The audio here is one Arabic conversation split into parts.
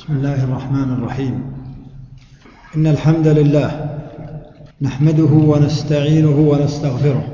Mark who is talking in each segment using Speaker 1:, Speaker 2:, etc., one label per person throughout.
Speaker 1: بسم الله الرحمن الرحيم. إن الحمد لله نحمده ونستعينه ونستغفره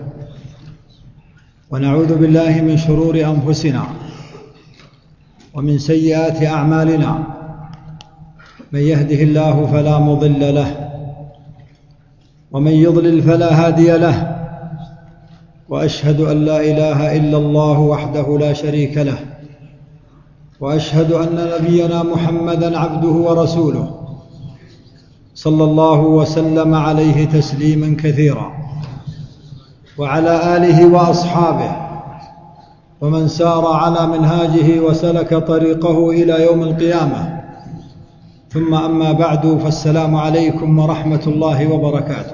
Speaker 1: ونعوذ بالله من شرور أنفسنا ومن سيئات أعمالنا. من يهده الله فلا مضل له ومن يضلل فلا هادي له، وأشهد أن لا إله إلا الله وحده لا شريك له، وأشهد أن نبينا محمدًا عبده ورسوله صلى الله وسلم عليه تسليمًا كثيرا، وعلى آله وأصحابه ومن سار على منهاجه وسلك طريقه إلى يوم القيامة. ثم أما بعد، فالسلام عليكم ورحمة الله وبركاته.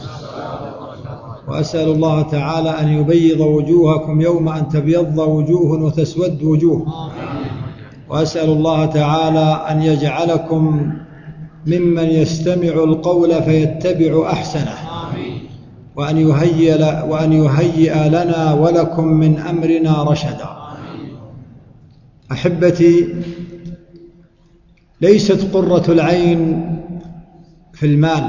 Speaker 1: وأسأل الله تعالى أن يبيض وجوهكم يوم أن تبيض وجوه وتسود وجوه، وأسأل الله تعالى أن يجعلكم ممن يستمع القول فيتبع أحسنه، وأن يهيئ لنا ولكم من أمرنا رشدا. أحبتي، ليست قرة العين في المال،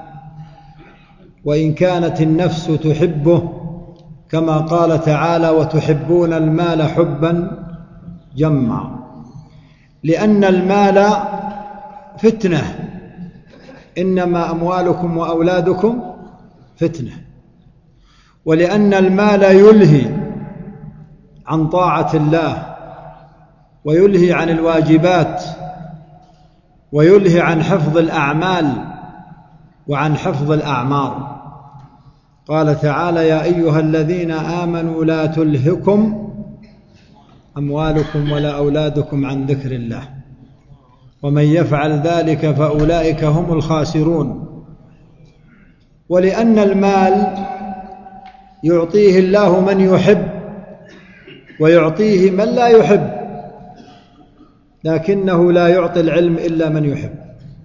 Speaker 1: وإن كانت النفس تحبه كما قال تعالى: وتحبون المال حبا جما، لأن المال فتنة، إنما أموالكم وأولادكم فتنة، ولأن المال يلهي عن طاعة الله، ويلهي عن الواجبات، ويلهي عن حفظ الأعمال وعن حفظ الأعمار. قال تعالى: يا أيها الذين آمنوا لا تلهكم أموالكم ولا أولادكم عن ذكر الله، ومن يفعل ذلك فأولئك هم الخاسرون. ولأن المال يعطيه الله من يحب ويعطيه من لا يحب، لكنه لا يعطي العلم إلا من يحب.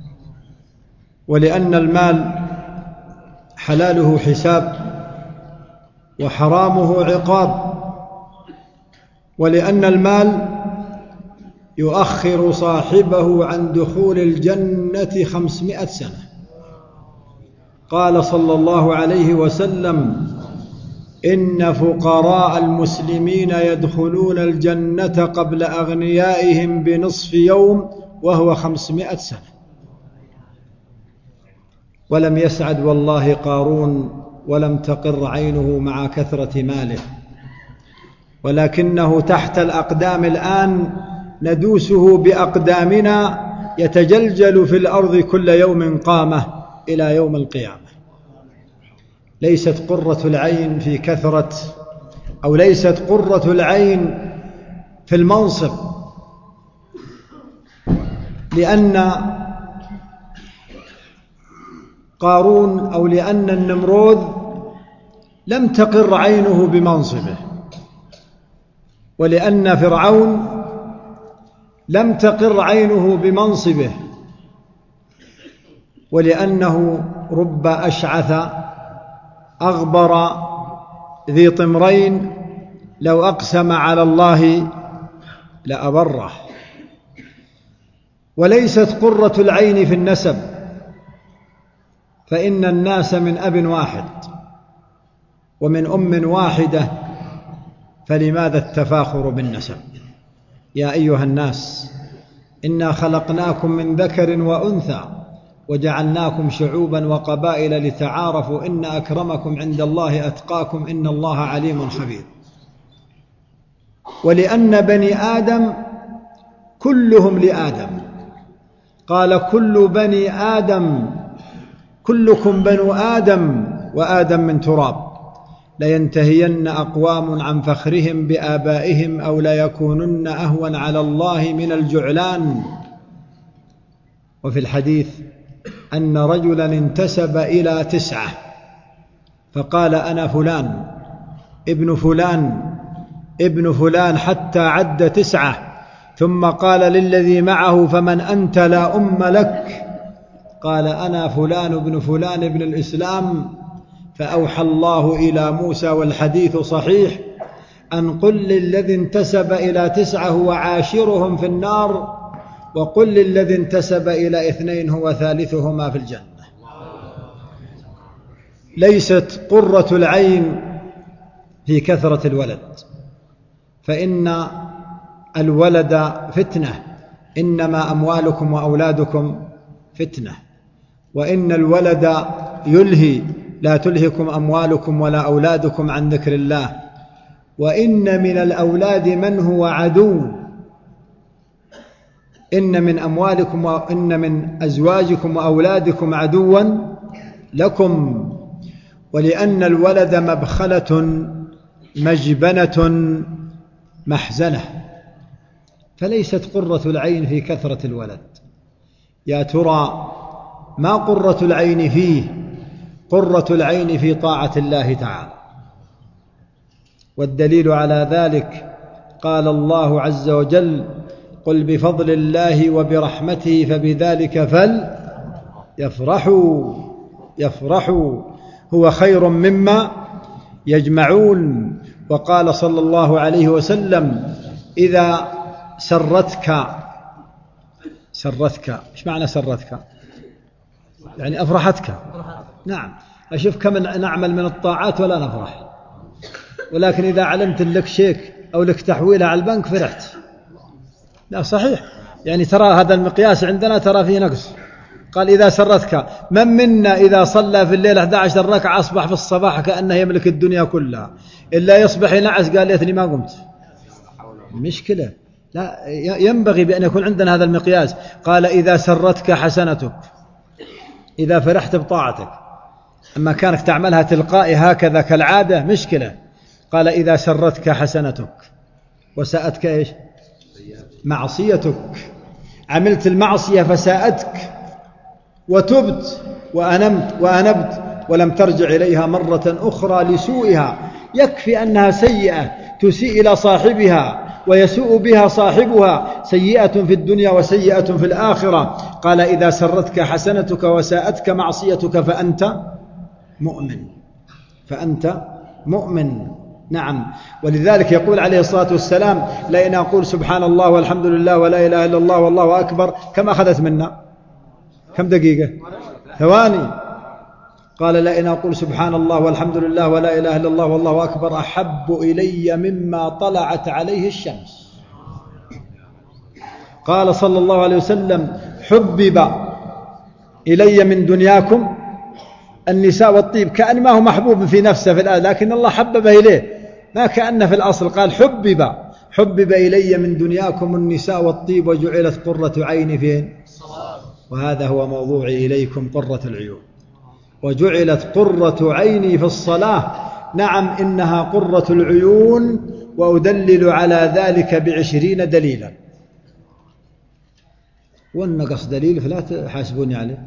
Speaker 1: ولأن المال حلاله حساب وحرامه عقاب، ولأن المال يؤخر صاحبه عن دخول الجنة 500 سنة. قال صلى الله عليه وسلم: إن فقراء المسلمين يدخلون الجنة قبل أغنيائهم بنصف يوم، وهو 500 سنة. ولم يسعد والله قارون، ولم تقر عينه مع كثرة ماله، ولكنه تحت الأقدام الآن ندوسه بأقدامنا، يتجلجل في الأرض كل يوم قامة إلى يوم القيامة. ليست قرة العين في كثرة، أو ليست قرة العين في المنصب، لأن قارون أو لأن النمرود لم تقر عينه بمنصبه، ولأن فرعون لم تقر عينه بمنصبه، ولأنه رب أشعث أغبر ذي طمرين لو أقسم على الله لأبره. وليست قرة العين في النسب، فإن الناس من أب واحد ومن أم واحدة، فلماذا التفاخر بالنسب؟ يا أيها الناس، إنا خلقناكم من ذكر وأنثى وجعلناكم شعوبا وقبائل لتعارفوا، إن أكرمكم عند الله أتقاكم، إن الله عليم خبير. ولأن بني آدم كلهم لآدم، قال: كل بني آدم، كلكم بنو آدم وآدم من تراب، لينتهين أقوام عن فخرهم بآبائهم، أو ليكونن أهون على الله من الجعلان. وفي الحديث أن رجلا انتسب إلى 9، فقال: أنا فلان ابن فلان ابن فلان، حتى عد 9، ثم قال للذي معه: فمن أنت لا أم لك؟ قال: أنا فلان ابن فلان ابن الإسلام. فأوحى الله إلى موسى، والحديث صحيح، أن قل للذي انتسب إلى 9 وعاشرهم في النار، وقل للذي انتسب إلى 2 هو ثالثهما في الجنة. ليست قرة العين في كثرة الولد، فإن الولد فتنة، إنما أموالكم وأولادكم فتنة، وإن الولد يلهي، لا تلهكم أموالكم ولا أولادكم عن ذكر الله، وإن من الأولاد من هو عدو، إن من أموالكم وإن من أزواجكم وأولادكم عدوا لكم، ولأن الولد مبخلة مجبنة محزنة، فليست قرة العين في كثرة الولد. يا ترى ما قرة العين فيه؟ قرة العين في طاعة الله تعالى، والدليل على ذلك قال الله عز وجل: قل بفضل الله وبرحمته فبذلك فليفرحوا هو خير مما يجمعون. وقال صلى الله عليه وسلم: إذا سرتك، إيش معنى سرتك؟ يعني أفرحتك. نعم، أشوف كم نعمل من الطاعات ولا نفرح، ولكن إذا علمت لك شيك أو لك تحويلها على البنك فرحت. لا صحيح، يعني ترى هذا المقياس عندنا ترى فيه نقص. قال: إذا سرتك، من منا إذا صلى في الليل 11 ركعة أصبح في الصباح كأنه يملك الدنيا كلها، إلا يصبح ينعس قال: ليتني ما قمت. مشكلة. لا، ينبغي بأن يكون عندنا هذا المقياس. قال: إذا سرتك حسنتك، إذا فرحت بطاعتك. أما كانك تعملها تلقائي هكذا كالعادة مشكلة. قال: إذا سرتك حسنتك وساءتك إيش؟ معصيتك. عملت المعصية فساءتك وتبت وأنبت ولم ترجع إليها مرة أخرى لسوءها، يكفي أنها سيئة تسيء إلى صاحبها ويسوء بها صاحبها، سيئة في الدنيا وسيئة في الآخرة. قال: إذا سرتك حسنتك وساءتك معصيتك فأنت مؤمن. نعم، ولذلك يقول عليه الصلاة والسلام: لئن أقول سبحان الله والحمد لله ولا إله إلا الله والله أكبر، كم أخذت منا؟ كم دقيقة؟ ثواني. قال: لئن أقول سبحان الله والحمد لله ولا إله إلا الله والله أكبر أحب إلي مما طلعت عليه الشمس. قال صلى الله عليه وسلم: حبب إلي من دنياكم النساء والطيب، كأن ما هو محبوب في نفسه في الآية، لكن الله حببه إليه، ما كأن في الأصل. قال: حبب إلي من دنياكم النساء والطيب وجعلت قرة عيني فين؟ وهذا هو موضوعي إليكم، قرة العيون. وجعلت قرة عيني في الصلاة. نعم، إنها قرة العيون، وأدلل على ذلك ب20 دليلا، والنقص دليل فلا تحاسبوني عليه.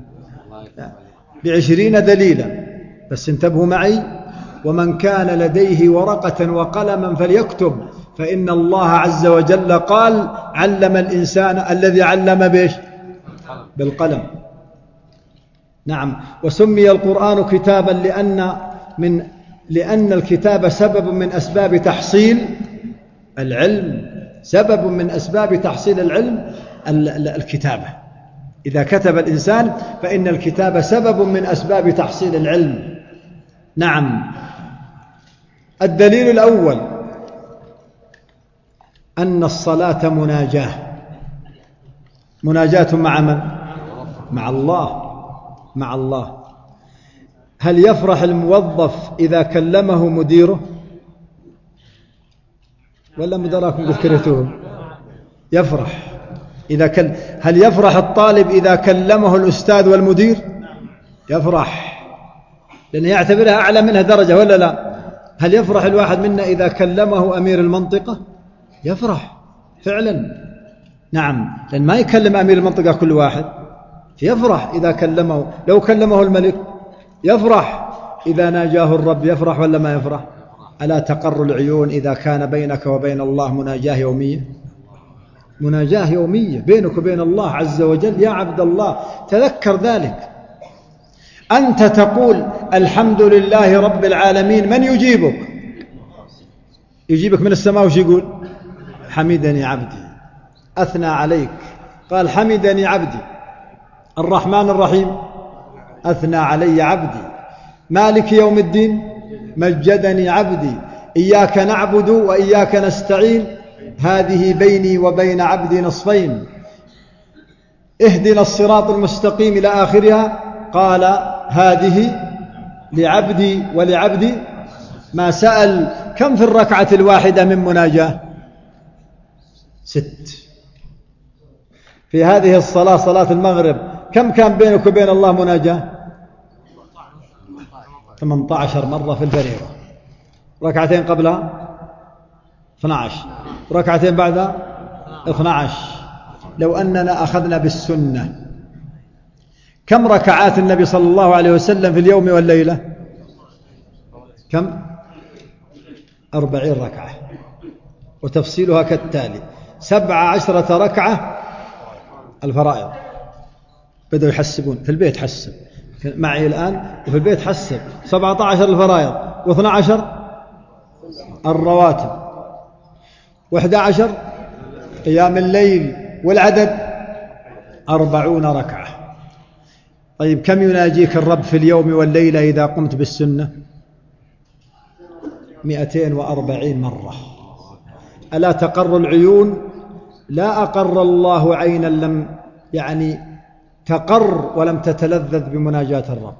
Speaker 1: 20 دليلا، بس انتبهوا معي: ومن كان لديه ورقة وقلما فليكتب، فإن الله عز وجل قال: علم الإنسان الذي علم بإيش؟ بالقلم. نعم، وسمي القرآن كتابا لأن الكتاب سبب من أسباب تحصيل العلم، سبب من أسباب تحصيل العلم الكتابة. إذا كتب الإنسان فإن الكتاب سبب من أسباب تحصيل العلم. نعم. الدليل الأول أن الصلاة مناجاة مع من؟ مع الله. هل يفرح الموظف إذا كلمه مديره؟ ولا مدراكم قد كرهتوهم؟ يفرح إذا هل يفرح الطالب إذا كلمه الأستاذ والمدير؟ يفرح، لأنه يعتبرها أعلى منها درجة، ولا لا؟ هل يفرح الواحد منا إذا كلمه أمير المنطقة؟ يفرح فعلا. نعم، لأن ما يكلم أمير المنطقة كل واحد، يفرح إذا كلمه. لو كلمه الملك يفرح، إذا ناجاه الرب يفرح ولا ما يفرح؟ ألا تقر العيون إذا كان بينك وبين الله مناجاة يومية بينك وبين الله عز وجل. يا عبد الله تذكر ذلك. أنت تقول الحمد لله رب العالمين، من يجيبك من السماء، وش يقول؟ حمدني عبدي، أثنى عليك، قال حمدني عبدي، الرحمن الرحيم أثنى علي عبدي، مالك يوم الدين مجدني عبدي، إياك نعبد وإياك نستعين هذه بيني وبين عبدي نصفين، اهدنا الصراط المستقيم إلى آخرها. قال هذه لعبدي ولعبدي ما سأل. كم في الركعة الواحدة من مناجاة؟ 6. في هذه الصلاة، صلاة المغرب، كم كان بينك وبين الله مناجاة؟ 18 مرة في الفريضة، ركعتين قبلها 12، ركعتين بعدها 12. لو أننا أخذنا بالسنة، كم ركعات النبي صلى الله عليه وسلم في اليوم والليلة؟ كم؟ 40 ركعة، وتفصيلها كالتالي: 17 ركعة الفرائض، بدأوا يحسبون في البيت، حسب معي الآن وفي البيت حسب، 17 الفرائض، و12 الرواتب، و11 قيام الليل، والعدد 40 ركعة. طيب كم يناجيك الرب في اليوم والليلة إذا قمت بالسنة؟ 240 مرة. ألا تقر العيون؟ لا أقر الله عينا لم تقر ولم تتلذذ بمناجاة الرب.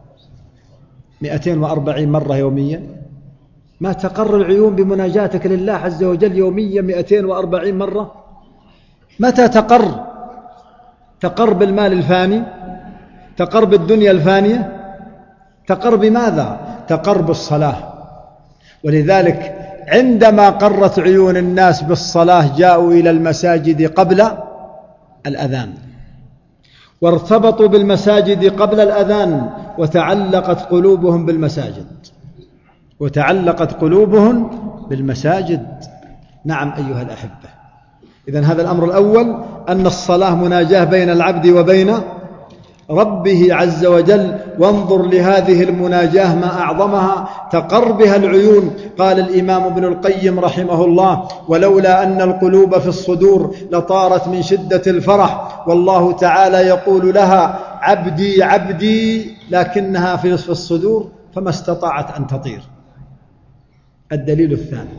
Speaker 1: 240 مرة يوميا، ما تقر العيون بمناجاتك لله عز وجل يوميا 240 مرة؟ متى تقر؟ تقر بالمال الفاني؟ تقر بالدنيا الفانية؟ تقر بماذا؟ تقر بالصلاة. ولذلك عندما قرت عيون الناس بالصلاة جاءوا إلى المساجد قبل الأذان، وارتبطوا بالمساجد قبل الأذان، وتعلقت قلوبهم بالمساجد، وتعلقت قلوبهم بالمساجد. نعم أيها الأحبة، إذن هذا الأمر الأول، أن الصلاة مناجاة بين العبد وبين ربه عز وجل. وانظر لهذه المناجاة ما أعظمها، تقر بها العيون. قال الإمام ابن القيم رحمه الله: ولولا أن القلوب في الصدور لطارت من شدة الفرح، والله تعالى يقول لها عبدي عبدي، لكنها في الصدور فما استطاعت أن تطير. الدليل الثاني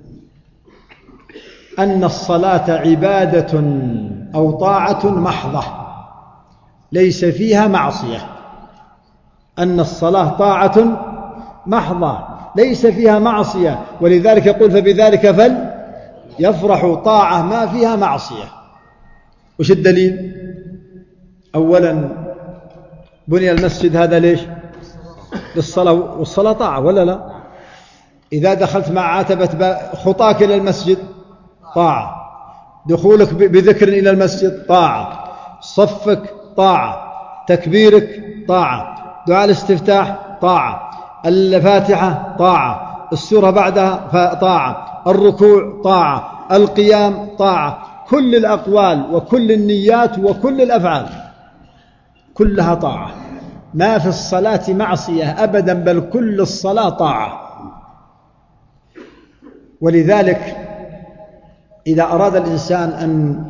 Speaker 1: أن الصلاة عبادة أو طاعة محضة ليس فيها معصية. أن الصلاة طاعة محضة ليس فيها معصية، ولذلك يقول فبذلك فليفرحوا، طاعة ما فيها معصية. وش الدليل؟ أولا بني المسجد هذا ليش؟ للصلاة، والصلاة طاعة ولا لا؟ إذا دخلت مع عتبة خطاك إلى المسجد طاعة، دخولك بذكر إلى المسجد طاعة، صفك طاعة، تكبيرك طاعة، دعاء الاستفتاح طاعة، الفاتحة طاعة، السورة بعدها طاعة، الركوع طاعة، القيام طاعة. كل الأقوال وكل النيات وكل الأفعال كلها طاعة، ما في الصلاة معصية أبدا، بل كل الصلاة طاعة. ولذلك إذا أراد الإنسان أن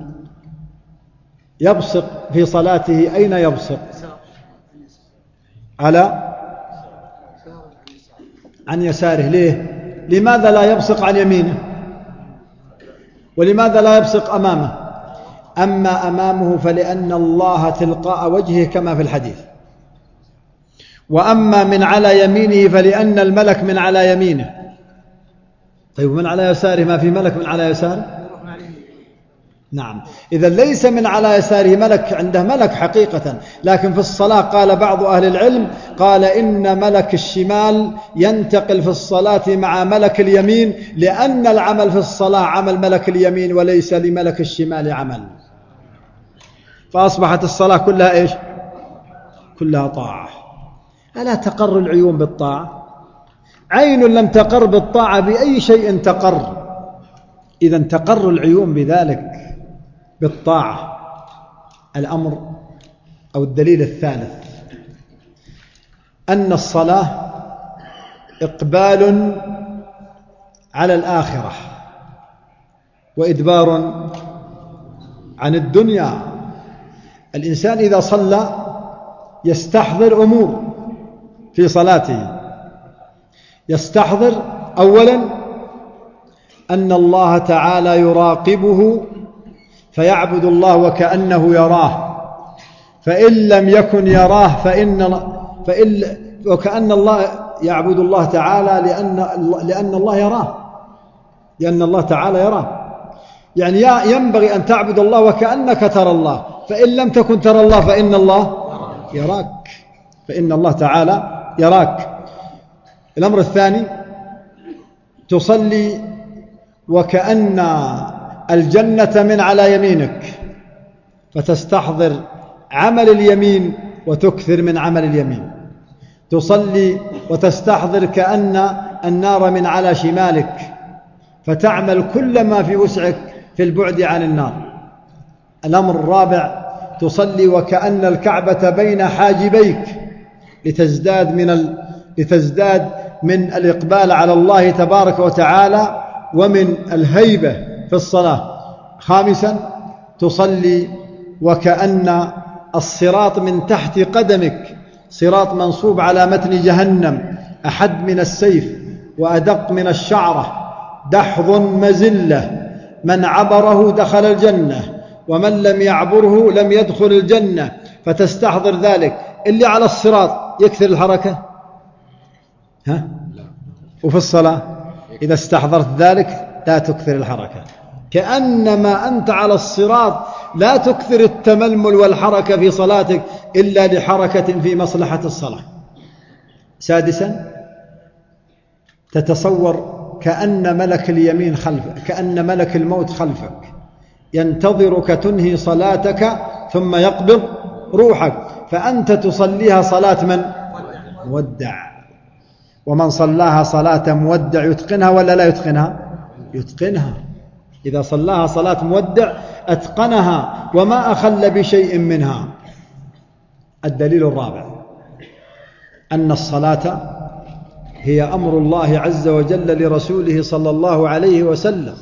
Speaker 1: يبصق في صلاته أين يبصق؟ عن يساره. ليه؟ لماذا لا يبصق عن يمينه؟ ولماذا لا يبصق أمامه؟ أما أمامه فلأن الله تلقاء وجهه كما في الحديث، وأما من على يمينه فلأن الملك من على يمينه. طيب من على يساره؟ ما في ملك من على يساره؟ نعم، إذا ليس من على يساره ملك، عنده ملك حقيقة، لكن في الصلاة قال بعض أهل العلم، قال إن ملك الشمال ينتقل في الصلاة مع ملك اليمين، لأن العمل في الصلاة عمل ملك اليمين وليس لملك الشمال عمل. فأصبحت الصلاة كلها إيش؟ كلها طاعة. ألا تقر العيون بالطاعة؟ عين لم تقر بالطاعة بأي شيء تقر. إذا تقر العيون بذلك بالطاعة. الأمر أو الدليل الثالث أن الصلاة إقبال على الآخرة وإدبار عن الدنيا. الإنسان إذا صلى يستحضر أمور في صلاته. يستحضر أولا أن الله تعالى يراقبه فيعبد الله وكأنه يراه، فإن لم يكن يراه وكأن الله يعبد الله تعالى لأن الله يراه، لأن الله تعالى يراه. يعني ينبغي أن تعبد الله وكأنك ترى الله، فإن لم تكن ترى الله فإن الله يراك، فإن الله تعالى يراك. الأمر الثاني تصلي وكأن الجنة من على يمينك، فتستحضر عمل اليمين وتكثر من عمل اليمين. تصلي وتستحضر كأن النار من على شمالك، فتعمل كل ما في وسعك في البعد عن النار. الأمر الرابع تصلي وكأن الكعبة بين حاجبيك لتزداد من الإقبال على الله تبارك وتعالى ومن الهيبة في الصلاة. خامسا تصلي وكأن الصراط من تحت قدمك صراط منصوب على متن جهنم، أحد من السيف وأدق من الشعرة، دحض مزلة، من عبره دخل الجنة ومن لم يعبره لم يدخل الجنة. فتستحضر ذلك. اللي على الصراط يكثر الحركة، وفي الصلاة إذا استحضرت ذلك لا تكثر الحركة، كأنما أنت على الصراط لا تكثر التململ والحركة في صلاتك إلا لحركة في مصلحة الصلاة. سادسا تتصور كأن ملك اليمين خلفك، كأن ملك الموت خلفك ينتظرك تنهي صلاتك ثم يقبض روحك، فأنت تصليها صلاة من؟ مودع. ومن صلاها صلاة مودع يتقنها ولا لا يتقنها؟ يتقنها. إذا صلاها صلاة مودع أتقنها وما أخل بشيء منها. الدليل الرابع أن الصلاة هي أمر الله عز وجل لرسوله صلى الله عليه وسلم،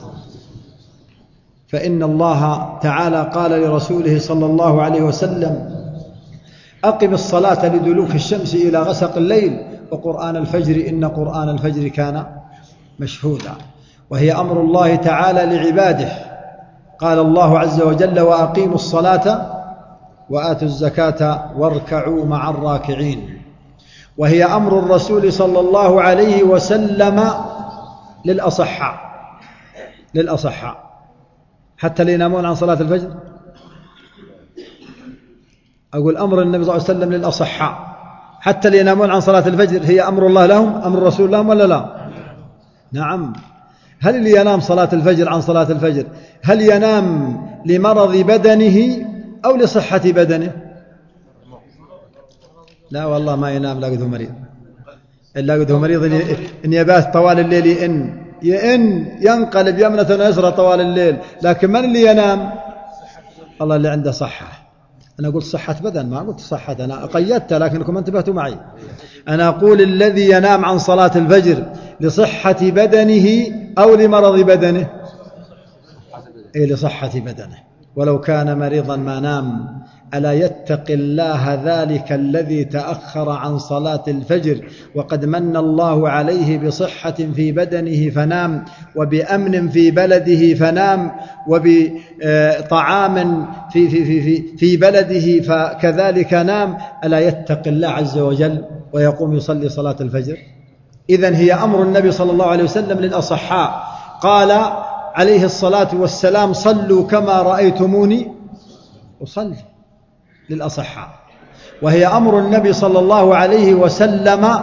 Speaker 1: فإن الله تعالى قال لرسوله صلى الله عليه وسلم: أقم الصلاة لدلوك الشمس إلى غسق الليل وقرآن الفجر إن قرآن الفجر كان مشهودا. وهي أمر الله تعالى لعباده. قال الله عز وجل: وأقيموا الصلاة وآتوا الزكاة واركعوا مع الراكعين. وهي أمر الرسول صلى الله عليه وسلم للأصحاء حتى اللي ينامون عن صلاة الفجر. أقول أمر النبي صلى الله عليه وسلم للأصحاء حتى اللي ينامون عن صلاة الفجر، هي أمر الله لهم، أمر الرسول لهم ولا لا؟ نعم. هل اللي ينام صلاة الفجر عن صلاة الفجر هل ينام لمرض بدنه أو لصحة بدنه؟ لا والله ما ينام، لا قده مريض، إلا قده مريض إن يبات طوال الليل ينقلب يمنة ويسرى طوال الليل. لكن من اللي ينام؟ الله اللي عنده صحة. أنا أقول صحة بدن، ما قلت صحة، أنا قيدتها لكنكم انتبهتوا معي. أنا أقول الذي ينام عن صلاة الفجر لصحة بدنه أو لمرض بدنه؟ لصحة بدنه. ولو كان مريضا ما نام. ألا يتقي الله ذلك الذي تأخر عن صلاة الفجر وقد من الله عليه بصحة في بدنه فنام، وبأمن في بلده فنام، وبطعام في بلده فكذلك نام. ألا يتقي الله عز وجل ويقوم يصلي صلاة الفجر؟ إذن هي أمر النبي صلى الله عليه وسلم للأصحاء. قال عليه الصلاة والسلام: صلوا كما رأيتموني أصلي، للأصحاء. وهي أمر النبي صلى الله عليه وسلم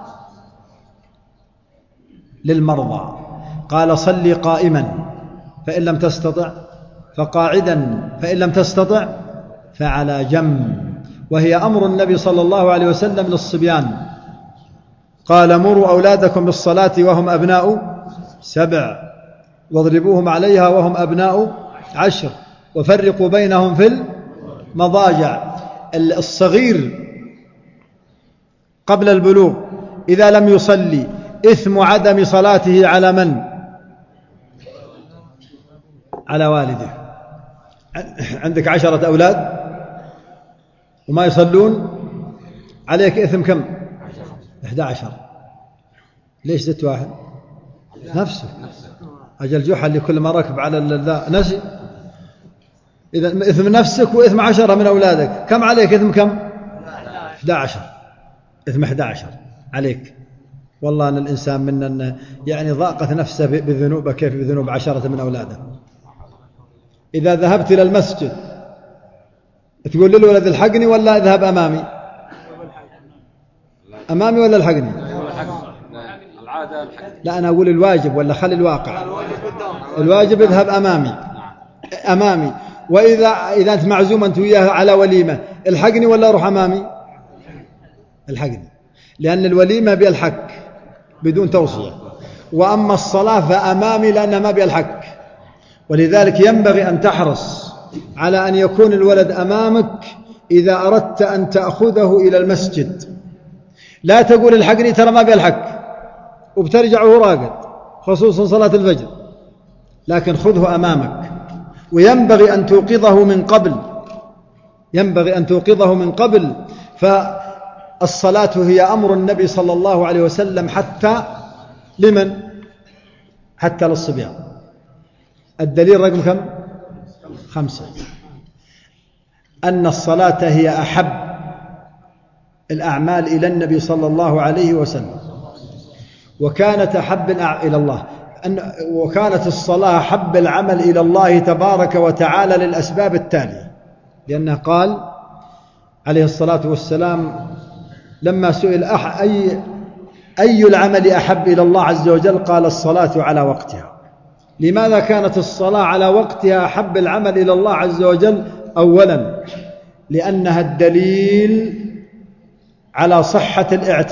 Speaker 1: للمرضى. قال: صل قائما فإن لم تستطع فقاعدا فإن لم تستطع فعلى جنب. وهي أمر النبي صلى الله عليه وسلم للصبيان. قال: مروا أولادكم بالصلاة وهم أبناء 7 واضربوهم عليها وهم أبناء 10 وفرقوا بينهم في المضاجع. الصغير قبل البلوغ إذا لم يصلي إثم عدم صلاته على من؟ على والده. عندك 10 أولاد وما يصلون عليك إثم كم؟ 11. ليش زدت واحد؟ نفسه. أجل جحا اللي كل ما ركب على ذا نسي. إذا إثم نفسك وإثم 10 من أولادك. كم عليك إثم كم؟ 11. إثم 11 عليك. والله أن الإنسان منا يعني ضاقت نفسه بذنوبه كيف بذنوب 10 من أولاده. إذا ذهبت إلى المسجد تقول للولد الحقني ولا اذهب أمامي؟ أمامي ولا الحقني؟ لا أنا أقول الواجب ولا خلي الواقع. الواجب اذهب أمامي. وإذا أنت معزوم أنت وياه على وليمة الحقني ولا أروح أمامي؟ الحقني، لأن الوليمة بالحق بدون توصية، وأما الصلاة فأمامي لأنها ما بالحق. ولذلك ينبغي أن تحرص على أن يكون الولد أمامك إذا أردت أن تأخذه إلى المسجد. لا تقول الحقني ترى ما بالحق وبترجع وهو راقد، خصوصا صلاة الفجر، لكن خذه أمامك. وينبغي أن توقظه من قبل، فالصلاة هي أمر النبي صلى الله عليه وسلم حتى لمن؟ حتى للصبيان. الدليل رقم كم؟ 5. أن الصلاة هي أحب الأعمال إلى النبي صلى الله عليه وسلم، وكانت أحب إلى الله، وكانت الصلاة أحب العمل إلى الله تبارك وتعالى للأسباب التالية. لأنه قال عليه الصلاة والسلام لما سئل أي العمل أحب إلى الله عز وجل قال الصلاة على وقتها. لماذا كانت الصلاة على وقتها أحب العمل إلى الله عز وجل؟ أولا لأنها الدليل على صحة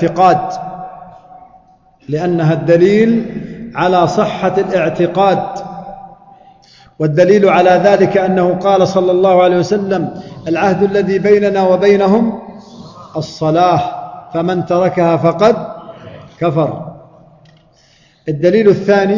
Speaker 1: الاعتقاد، والدليل على ذلك أنه قال صلى الله عليه وسلم العهد الذي بيننا وبينهم الصلاة فمن تركها فقد كفر. الدليل الثاني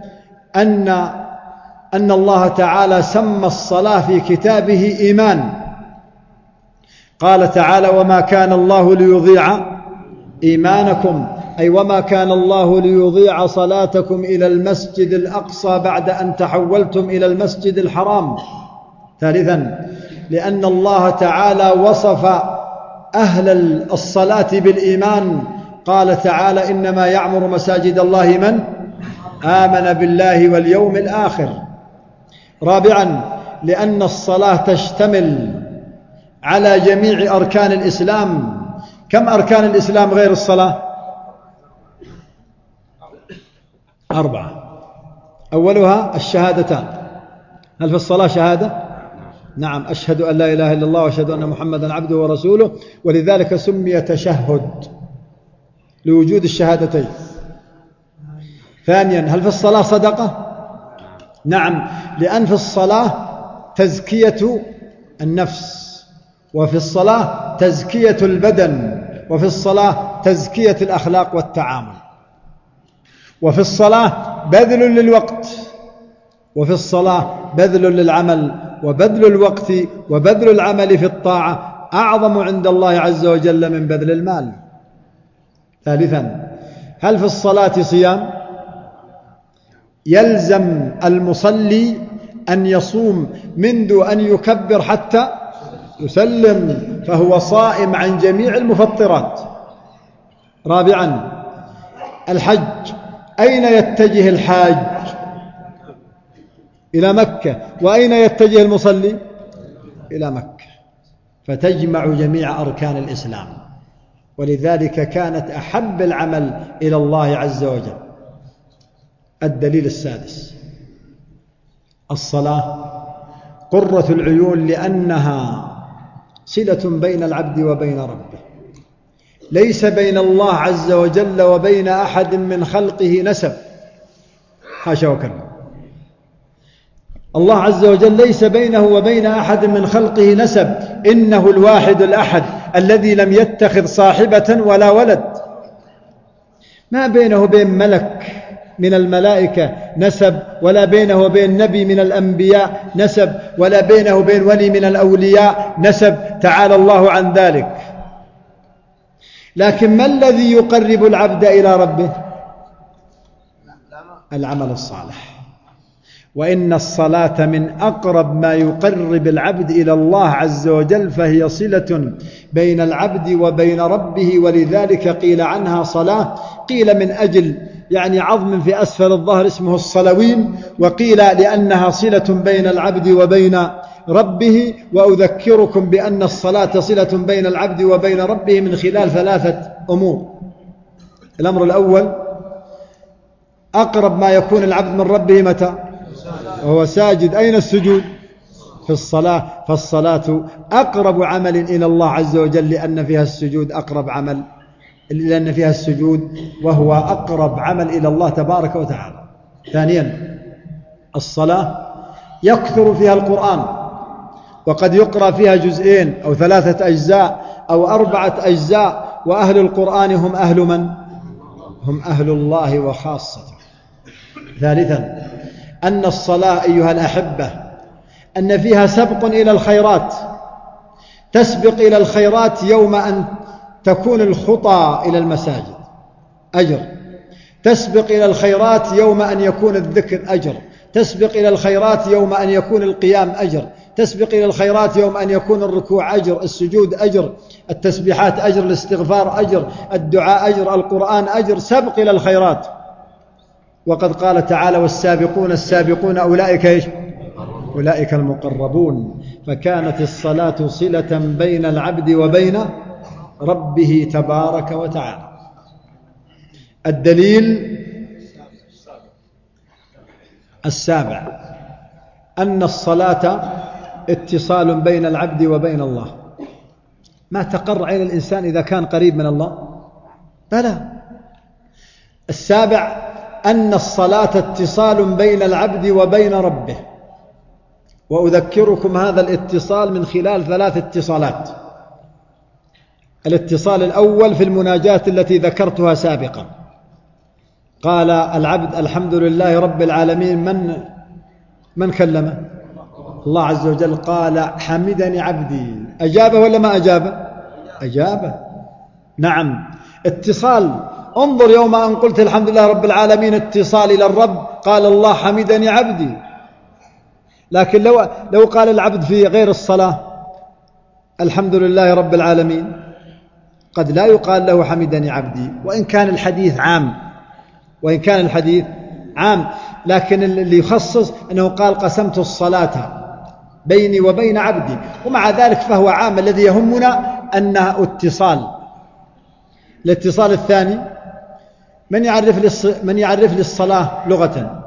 Speaker 1: أن الله تعالى سمى الصلاة في كتابه إيمان. قال تعالى وما كان الله ليضيع إيمانكم، أي وما كان الله ليضيع صلاتكم إلى المسجد الأقصى بعد أن تحولتم إلى المسجد الحرام. ثالثا لأن الله تعالى وصف أهل الصلاة بالإيمان، قال تعالى إنما يعمر مساجد الله من آمن بالله واليوم الآخر. رابعا لأن الصلاة تشتمل على جميع أركان الإسلام. كم أركان الإسلام غير الصلاة؟ 4. أولها الشهادتان. هل في الصلاة شهادة؟ نعم، أشهد أن لا إله إلا الله وأشهد أن محمدا عبده ورسوله، ولذلك سمي تشهد لوجود الشهادتين. ثانيا هل في الصلاة صدقة؟ نعم، لأن في الصلاة تزكية النفس، وفي الصلاة تزكية البدن، وفي الصلاة تزكية الأخلاق والتعامل، وفي الصلاة بذل للوقت، وفي الصلاة بذل للعمل، وبذل الوقت وبذل العمل في الطاعة أعظم عند الله عز وجل من بذل المال. ثالثا هل في الصلاة صيام؟ يلزم المصلي أن يصوم منذ أن يكبر حتى يسلم، فهو صائم عن جميع المفطرات. رابعا الحج، أين يتجه الحاج؟ إلى مكة. وأين يتجه المصلي؟ إلى مكة، فتجمع جميع أركان الإسلام، ولذلك كانت أحب العمل إلى الله عز وجل. الدليل السادس الصلاة قرة العيون، لأنها صلة بين العبد وبين ربه، ليس بين الله عز وجل وبين أحد من خلقه نسب، حاشا وكلا. الله عز وجل ليس بينه وبين أحد من خلقه نسب، إنه الواحد الأحد الذي لم يتخذ صاحبة ولا ولد، ما بينه وبين ملك من الملائكة نسب، ولا بينه وبين نبي من الأنبياء نسب، ولا بينه وبين ولي من الأولياء نسب، تعالى الله عن ذلك. لكن ما الذي يقرب العبد إلى ربه؟ العمل الصالح. وإن الصلاة من أقرب ما يقرب العبد إلى الله عز وجل، فهي صلة بين العبد وبين ربه، ولذلك قيل عنها صلاة، قيل من أجل يعني عظم في أسفل الظهر اسمه الصلوين، وقيل لأنها صلة بين العبد وبين ربه. وأذكركم بأن الصلاة صلة بين العبد وبين ربه من خلال 3 أمور. الأمر الأول، أقرب ما يكون العبد من ربه متى؟ وهو ساجد. أين السجود؟ في الصلاة. فالصلاة أقرب عمل إلى الله عز وجل، لأن فيها السجود أقرب عمل، لأن فيها السجود وهو أقرب عمل إلى الله تبارك وتعالى. ثانيا، الصلاة يكثر فيها القرآن، وقد يقرأ فيها 2 أو 3 أجزاء أو 4 أجزاء، وأهل القرآن هم أهل من؟ هم أهل الله وخاصته. ثالثا، أن الصلاة أيها الأحبة أن فيها سبق إلى الخيرات، تسبق إلى الخيرات يوم أن تكون الخطى إلى المساجد أجر، تسبق إلى الخيرات يوم أن يكون الذكر أجر، تسبق إلى الخيرات يوم أن يكون القيام أجر، تسبق إلى الخيرات يوم أن يكون الركوع أجر، السجود أجر، التسبيحات أجر، الاستغفار أجر، الدعاء أجر، القرآن أجر، سبق إلى الخيرات. وقد قال تعالى: والسابقون السابقون أولئك إيش؟ أولئك المقربون. فكانت الصلاة صلة بين العبد وبين ربه تبارك وتعالى. الدليل السابع أن الصلاة اتصال بين العبد وبين الله. ما تقر عين الإنسان إذا كان قريب من الله؟ بلى. السابع أن الصلاة اتصال بين العبد وبين ربه، وأذكركم هذا الاتصال من خلال 3 اتصالات. الاتصال الأول في المناجاة التي ذكرتها سابقا، قال العبد: الحمد لله رب العالمين. من كلمه؟ الله عز وجل. قال: حمدني عبدي. أجابه ولا ما أجابه؟ أجابه. نعم، اتصال. انظر، يوم أن قلت الحمد لله رب العالمين اتصال إلى الرب، قال الله: حمدني عبدي. لكن لو قال العبد في غير الصلاة الحمد لله رب العالمين، قد لا يقال له حمدني عبدي، وإن كان الحديث عام، لكن اللي يخصص أنه قال: قسمت الصلاة بيني وبين عبدي، ومع ذلك فهو عام. الذي يهمنا أنها اتصال. الاتصال الثاني، من يعرف لي الصلاة لغة؟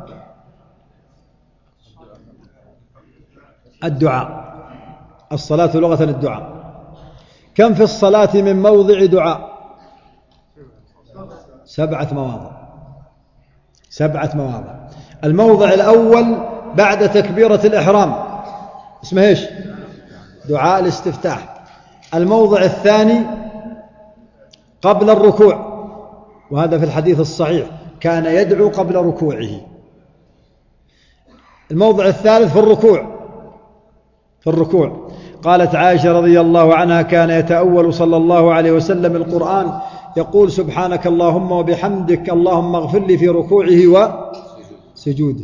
Speaker 1: الدعاء. الصلاة لغة الدعاء. كم في الصلاة من موضع دعاء؟ 7 مواضع. 7 مواضع. الموضع الأول بعد تكبيرة الإحرام، اسمه إيش؟ دعاء الاستفتاح. الموضع الثاني قبل الركوع، وهذا في الحديث الصحيح، كان يدعو قبل ركوعه. الموضع الثالث في الركوع قالت عائشة رضي الله عنها: كان يتأول صلى الله عليه وسلم القرآن يقول: سبحانك اللهم وبحمدك اللهم اغفر لي، في ركوعه وسجوده.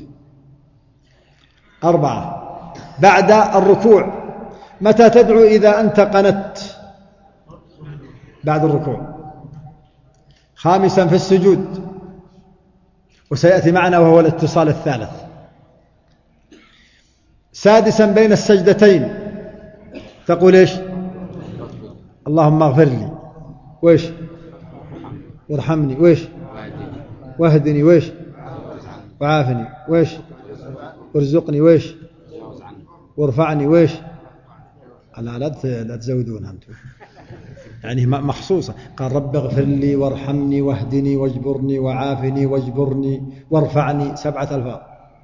Speaker 1: 4 بعد الركوع، متى تدعو إذا أنت قنت؟ بعد الركوع. 5 في السجود، وسيأتي معنا وهو الاتصال الثالث. 6 بين السجدتين، تقول إيش؟ اللهم اغفر لي، وإيش؟ وارحمني، وإيش؟ واهدني، وإيش؟ وعافني، وإيش؟ وارزقني، وإيش؟ وارفعني، وإيش؟ لا تزودونها أنتم، يعني مخصوصة. قال: رب اغفر لي وارحمني واهدني واجبرني وعافني واجبرني وارفعني. 7 ألفاظ.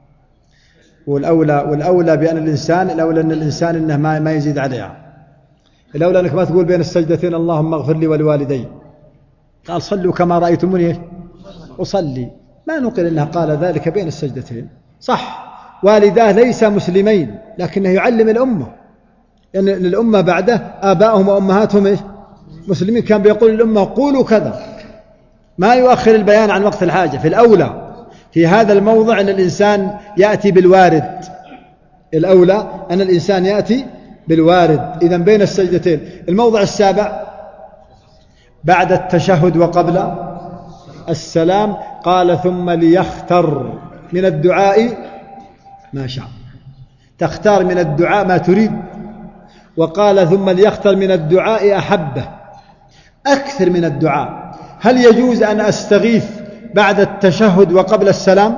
Speaker 1: والأولى بأن الإنسان، الأولى أن الإنسان إنه ما يزيد عليها. الأولى أنك ما تقول بين السجدتين اللهم اغفر لي ولوالدي. قال: صلوا كما رأيتموني أصلي. ما نقل أنه قال ذلك بين السجدتين. صح والداه ليس مسلمين لكنه يعلم الأمة، يعني الأمة بعده آبائهم وأمهاتهم مسلمين، كان بيقول للأمة قولوا كذا، ما يؤخر البيان عن وقت الحاجة. في الأولى في هذا الموضع أن الإنسان يأتي بالوارد، الأولى أن الإنسان يأتي بالوارد إذن بين السجدتين. الموضع السابع بعد التشهد وقبل السلام قال ثم ليختر من الدعاء ما شاء، تختار من الدعاء ما تريد. وقال ثم ليختر من الدعاء أحبه، أكثر من الدعاء. هل يجوز أن أستغيث بعد التشهد وقبل السلام؟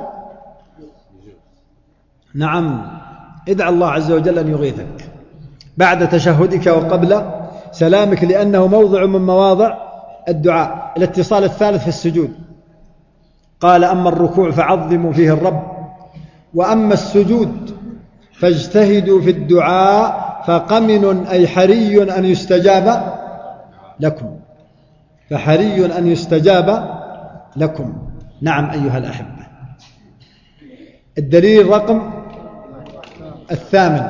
Speaker 1: نعم، ادعى الله عز وجل أن يغيثك بعد تشهدك وقبل سلامك، لأنه موضع من مواضع الدعاء. الاتصال الثالث في السجود قال أما الركوع فعظموا فيه الرب، وأما السجود فاجتهدوا في الدعاء فقمن أي حري أن يستجاب لكم، فحري أن يستجاب لكم. نعم أيها الأحبة. الدليل رقم 8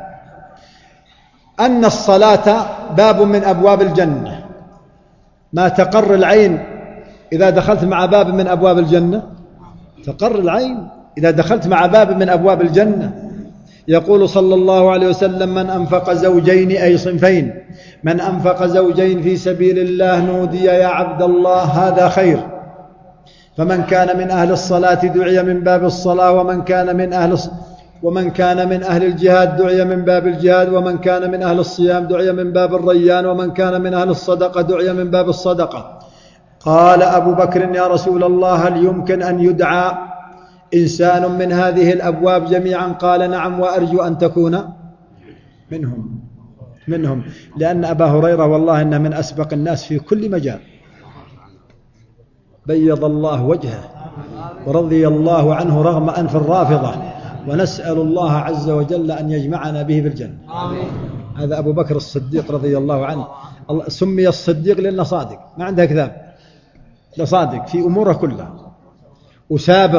Speaker 1: أن الصلاة باب من أبواب الجنة، ما تقر العين إذا دخلت مع باب من أبواب الجنة، تقر العين إذا دخلت مع باب من أبواب الجنة. يقول صلى الله عليه وسلم من أنفق زوجين أي صنفين، من أنفق زوجين في سبيل الله نودي يا عبد الله هذا خير، فمن كان من أهل الصلاة دعي من باب الصلاة، ومن كان من أهل الجهاد دعي من باب الجهاد، ومن كان من أهل الصيام دعي من باب الريان، ومن كان من أهل الصدقة دعي من باب الصدقة. قال أبو بكر يا رسول الله هل يمكن أن يدعى إنسان من هذه الأبواب جميعا؟ قال نعم وأرجو أن تكون منهم، لأن أبا هريرة والله إنه من أسبق الناس في كل مجال، بيض الله وجهه ورضي الله عنه رغم أنف الرافضة، ونسأل الله عز وجل أن يجمعنا به في الجنة. هذا أبو بكر الصديق رضي الله عنه، سمي الصديق لأنه صادق، ما عنده كذاب، لصادق في أموره كلها، وسابق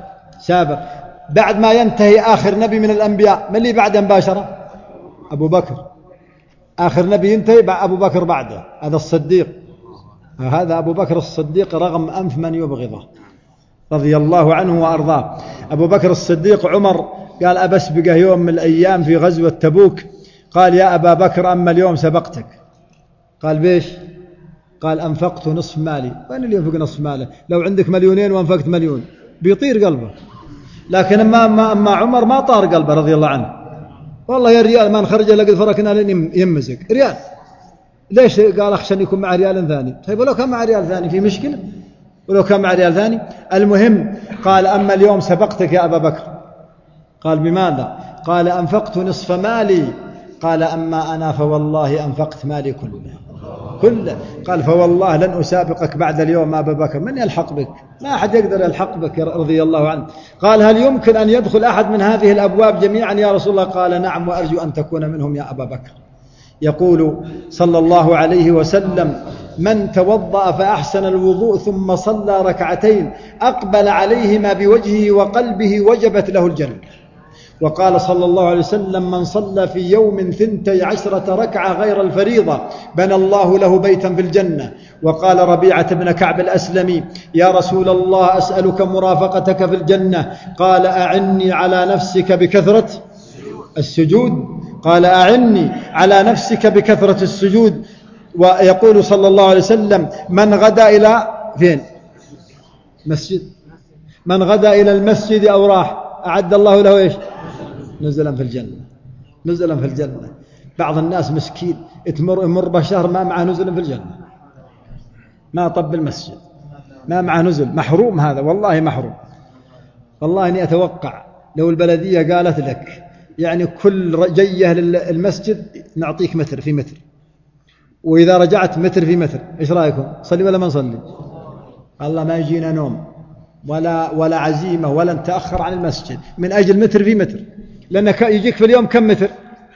Speaker 1: بعد ما ينتهي آخر نبي من الأنبياء. من اللي بعده مباشرة؟ أبو بكر، آخر نبي ينتهي أبو بكر بعده، هذا الصديق، هذا أبو بكر الصديق رغم أنف من يبغضه رضي الله عنه وأرضاه. أبو بكر الصديق عمر قال أبسبقه يوم من الأيام في غزوة تبوك، قال يا أبا بكر أما اليوم سبقتك. قال بيش؟ قال أنفقت نصف مالي. وين اللي ينفق نصف ماله؟ لو عندك 2,000,000 وأنفقت 1,000,000 بيطير قلبه، لكن أما عمر ما طار قلبه رضي الله عنه. والله يا ريال ما نخرج لقد فركنا لين يمزق ريال. ليش؟ قال أخشى أن يكون مع ريال ثاني. طيب ولو كان مع ريال ثاني في مشكلة، ولو كان مع ريال ثاني. المهم قال أما اليوم سبقتك يا أبا بكر. قال بماذا؟ قال أنفقت نصف مالي. قال أما أنا فوالله أنفقت مالي كله. قال فوالله لن أسابقك بعد اليوم أبا بكر، من يلحق بك؟ ما أحد يقدر يلحق بك رضي الله عنه. قال هل يمكن أن يدخل أحد من هذه الأبواب جميعا يا رسول الله؟ قال نعم وأرجو أن تكون منهم يا أبا بكر. يقول صلى الله عليه وسلم من توضأ فأحسن الوضوء ثم صلى ركعتين أقبل عليهما بوجهه وقلبه وجبت له الجنة. وقال صلى الله عليه وسلم من صلى في يوم 12 ركعة غير الفريضة بنى الله له بيتا في الجنة. وقال ربيعة بن كعب الأسلمي يا رسول الله أسألك مرافقتك في الجنة. قال أعني على نفسك بكثرة السجود. قال أعني على نفسك بكثرة السجود. ويقول صلى الله عليه وسلم من غدا إلى فين؟ مسجد. من غدا إلى المسجد أو راح أعد الله له إيش؟ نزلا في الجنة. نزلا في الجنة. بعض الناس مسكين يمر بشهر ما معه نزل في الجنة، ما طب المسجد، ما معه نزل، محروم هذا، والله محروم. والله إني أتوقع لو البلدية قالت لك يعني كل جية للمسجد نعطيك متر في متر، وإذا رجعت متر في متر، إيش رأيكم؟ صلي ولا ما نصلي؟ الله ما يجينا نوم ولا عزيمة ولا نتأخر عن المسجد من أجل متر في متر. لأنك يجيك في اليوم كم متر؟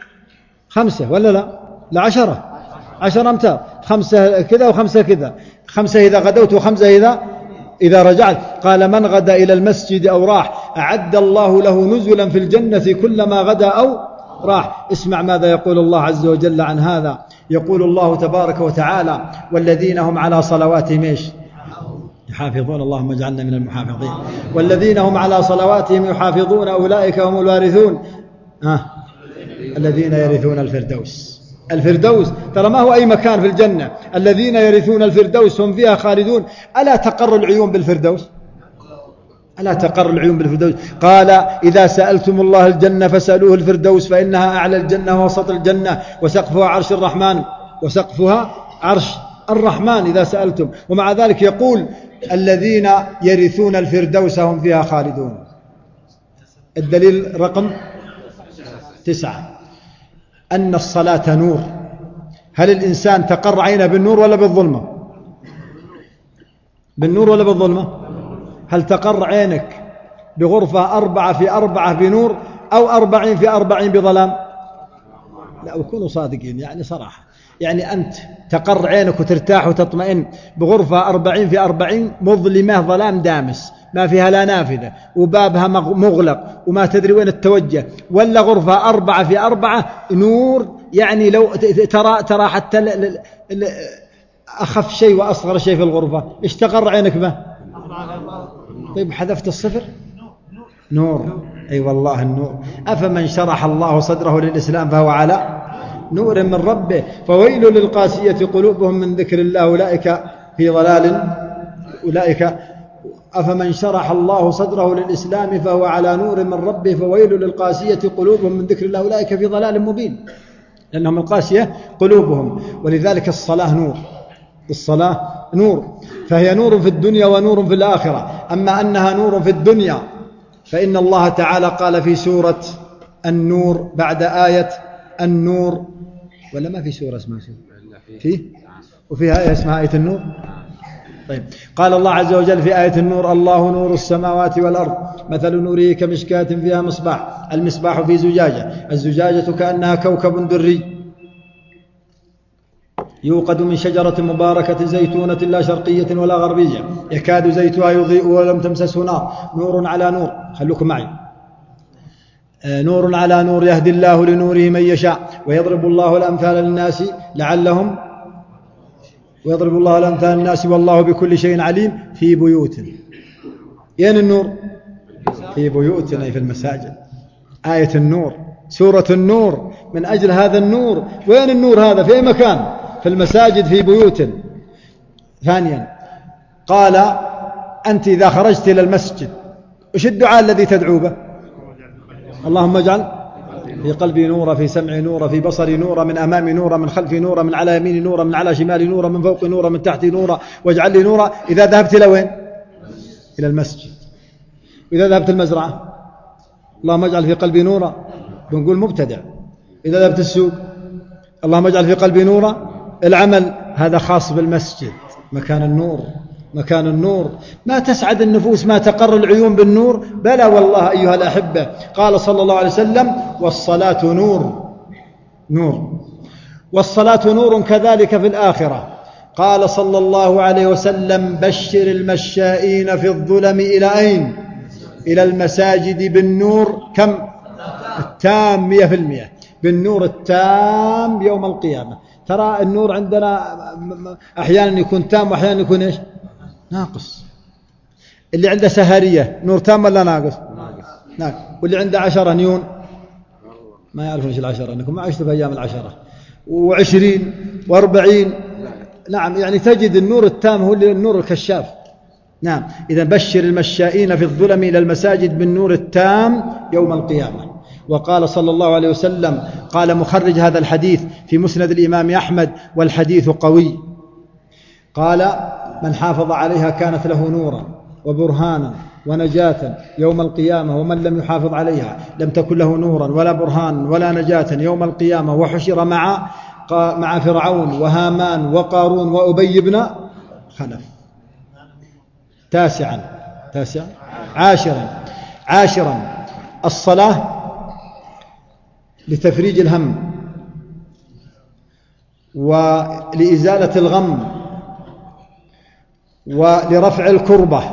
Speaker 1: 5 ولا لا 10 أمتار، 5 كذا و5 كذا، 5 إذا غدوت و5 إذا رجعت قال من غدا إلى المسجد أو راح أعد الله له نزلا في الجنة كلما غدا أو راح. اسمع ماذا يقول الله عز وجل عن هذا. يقول الله تبارك وتعالى والذين هم على صلواتهم إيش يحافظون. اللهم اجعلنا من المحافظين. والذين هم على صلواتهم يحافظون أولئك هم الوارثون الذين يرثون الفردوس. الفردوس ترى ما هو أي مكان في الجنة. الذين يرثون الفردوس هم فيها خالدون. ألا تقر العيون بالفردوس؟ ألا تقر العيون بالفردوس؟ قال إذا سألتم الله الجنة فسألوه الفردوس فإنها أعلى الجنة ووسط الجنة وسقفها عرش الرحمن. وسقفها عرش الرحمن إذا سألتم. ومع ذلك يقول الذين يرثون الفردوس هم فيها خالدون. الدليل رقم 9 أن الصلاة نور. هل الإنسان تقر عينه بالنور ولا بالظلمة؟ بالنور ولا بالظلمة؟ هل تقر عينك بغرفة 4 في 4 بنور أو 40 في 40 بظلام؟ لا وكونوا صادقين يعني صراحة. يعني أنت تقر عينك وترتاح وتطمئن بغرفة 40 في 40 مظلمة ظلام دامس ما فيها لا نافذة وبابها مغلق وما تدري وين التوجه، ولا غرفة 4 في 4 نور يعني لو ترى حتى أخف شيء وأصغر شيء في الغرفة. إيش تقر عينك به؟ طيب حذفت الصفر؟ نور. أي والله النور. أفمن شرح الله صدره للإسلام فهو على نور من ربه. فويل للقاسية قلوبهم من ذكر الله أولئك في ضلال. أولئك أفمن شرح الله صدره للإسلام فهو على نور من ربه فويل للقاسية قلوبهم من ذكر الله أولئك في ضلال مبين. لأنهم القاسية قلوبهم. ولذلك الصلاة نور. الصلاة نور. فهي نور في الدنيا ونور في الآخرة. أما أنها نور في الدنيا فإن الله تعالى قال في سورة النور بعد آية النور، ولا ما في سورة اسمها فيه وفيها آية اسمها آية النور. طيب قال الله عز وجل في آية النور الله نور السماوات والأرض مثل نوره كمشكاة فيها مصباح. المصباح في زجاجة. الزجاجة كأنها كوكب دري يوقد من شجرة مباركة زيتونة لا شرقية ولا غربية يكاد زيتها يضيء ولم تمسسه نار نور على نور. خلوكم معي. نور على نور يهدي الله لنوره من يشاء ويضرب الله الأمثال للناس لعلهم ويضرب الله الأمثال للناس والله بكل شيء عليم. في بيوت. ين النور؟ في بيوتنا في المساجد. آية النور سورة النور من أجل هذا النور. وين النور هذا؟ في أي مكان؟ في المساجد في بيوت. ثانيا قال أنت إذا خرجت إلى المسجد وش الدعاء الذي تدعو به؟ اللهم اجعل في قلبي نورا في سمعي نورا في بصري نورا من أمامي نورا من خلفي نورا من على يميني نورا من على شمالي نورا من فوقي نورا من تحتي نورا واجعل لي نورا. إذا ذهبت إلى وين؟ إلى المسجد. إذا ذهبت المزرعة اللهم اجعل في قلبي نورا بنقول مبتدع. إذا ذهبت السوق اللهم اجعل في قلبي نورا. العمل هذا خاص بالمسجد مكان النور. مكان النور. ما تسعد النفوس ما تقر العيون بالنور؟ بلى والله أيها الأحبة. قال صلى الله عليه وسلم والصلاة نور. نور. والصلاة نور كذلك في الآخرة. قال صلى الله عليه وسلم بشر المشائين في الظلم إلى أين؟ إلى المساجد بالنور كم؟ التام 100%. بالنور التام يوم القيامة. ترى النور عندنا أحيانا يكون تام وأحيانا يكون إيش؟ ناقص. اللي عنده سهرية نور تام ولا ناقص؟ ناقص. واللي عنده 10 نيون ما يعرفون ايش 10 انكم ما عشتوا في ايام 10 و20 و40. نعم يعني تجد النور التام هو النور الكشاف. نعم. إذا بشر المشائين في الظلم إلى المساجد بالنور التام يوم القيامة. وقال صلى الله عليه وسلم قال مخرج هذا الحديث في مسند الإمام أحمد والحديث قوي قال من حافظ عليها كانت له نورا وبرهانا ونجاة يوم القيامة ومن لم يحافظ عليها لم تكن له نورا ولا برهان ولا نجاة يوم القيامة وحشر مع فرعون وهامان وقارون وأبي بن خلف. عاشرا الصلاة لتفريج الهم ولإزالة الغم ولرفع الكربة،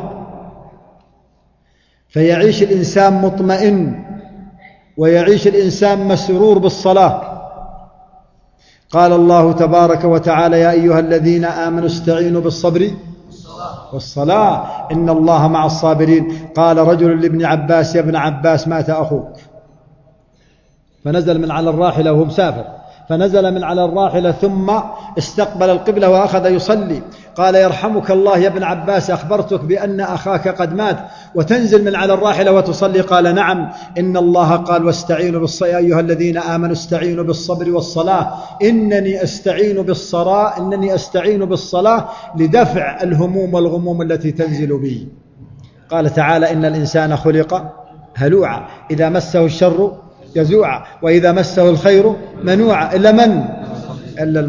Speaker 1: فيعيش الإنسان مطمئن ويعيش الإنسان مسرور بالصلاة. قال الله تبارك وتعالى: يا أيها الذين آمنوا استعينوا بالصبر والصلاة إن الله مع الصابرين. قال رجل لابن عباس: يا ابن عباس، مات أخوك. فنزل من على الراحلة وهو مسافر، فنزل من على الراحلة ثم استقبل القبلة وأخذ يصلي. قال: يرحمك الله يا ابن عباس، أخبرتك بأن أخاك قد مات وتنزل من على الراحلة وتصلي؟ قال: نعم، إن الله قال: واستعينوا بالصلاة يا أيها الذين آمنوا استعينوا بالصبر والصلاة إنني أستعين بالصلاة لدفع الهموم والغموم التي تنزل بي. قال تعالى: إن الإنسان خلق هلوعا إذا مسه الشر جزوعا وإذا مسه الخير منوعا إلا من؟ إلا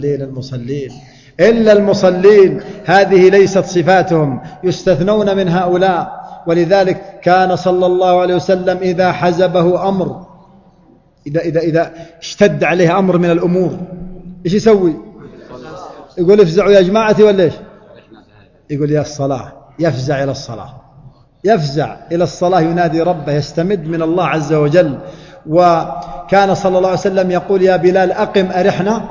Speaker 1: المصلين. هذه ليست صفاتهم، يستثنون من هؤلاء. ولذلك كان صلى الله عليه وسلم إذا حزبه أمر، إذا اشتد عليه أمر من الأمور، إيش يسوي؟ يقول: افزعوا يا جماعتي، ولا إيش؟ يقول: يا الصلاة. يفزع إلى الصلاة، ينادي ربه، يستمد من الله عز وجل. وكان صلى الله عليه وسلم يقول: يا بلال أقم أرحنا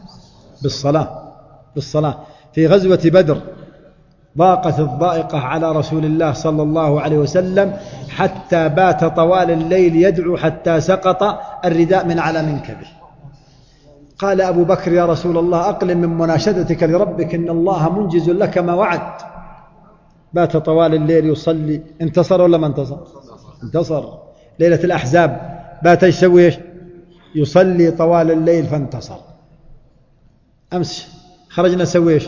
Speaker 1: بالصلاة. في غزوة بدر ضاقت الضائقة على رسول الله صلى الله عليه وسلم حتى بات طوال الليل يدعو حتى سقط الرداء من على منكبه. قال أبو بكر: يا رسول الله، أقلم من مناشدتك لربك، إن الله منجز لك ما وعد. بات طوال الليل يصلي. انتصر ولا ما انتصر؟ ليلة الأحزاب بات يسوي يصلي طوال الليل فانتصر. أمس خرجنا نسوي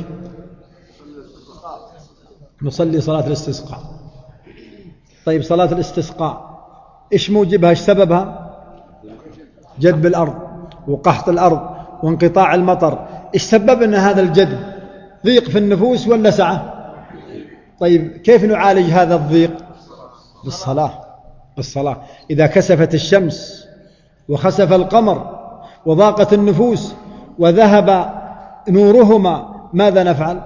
Speaker 1: نصلي صلاة الاستسقاء. طيب، صلاة الاستسقاء إيش موجبها؟ إيش سببها؟ جدب الأرض وقحط الأرض وانقطاع المطر. إيش سبب أن هذا الجدب؟ ضيق في النفوس ولا سعة؟ طيب، كيف نعالج هذا الضيق؟ بالصلاة. إذا كسفت الشمس وخسف القمر وضاقت النفوس وذهب نورهما، ماذا نفعل؟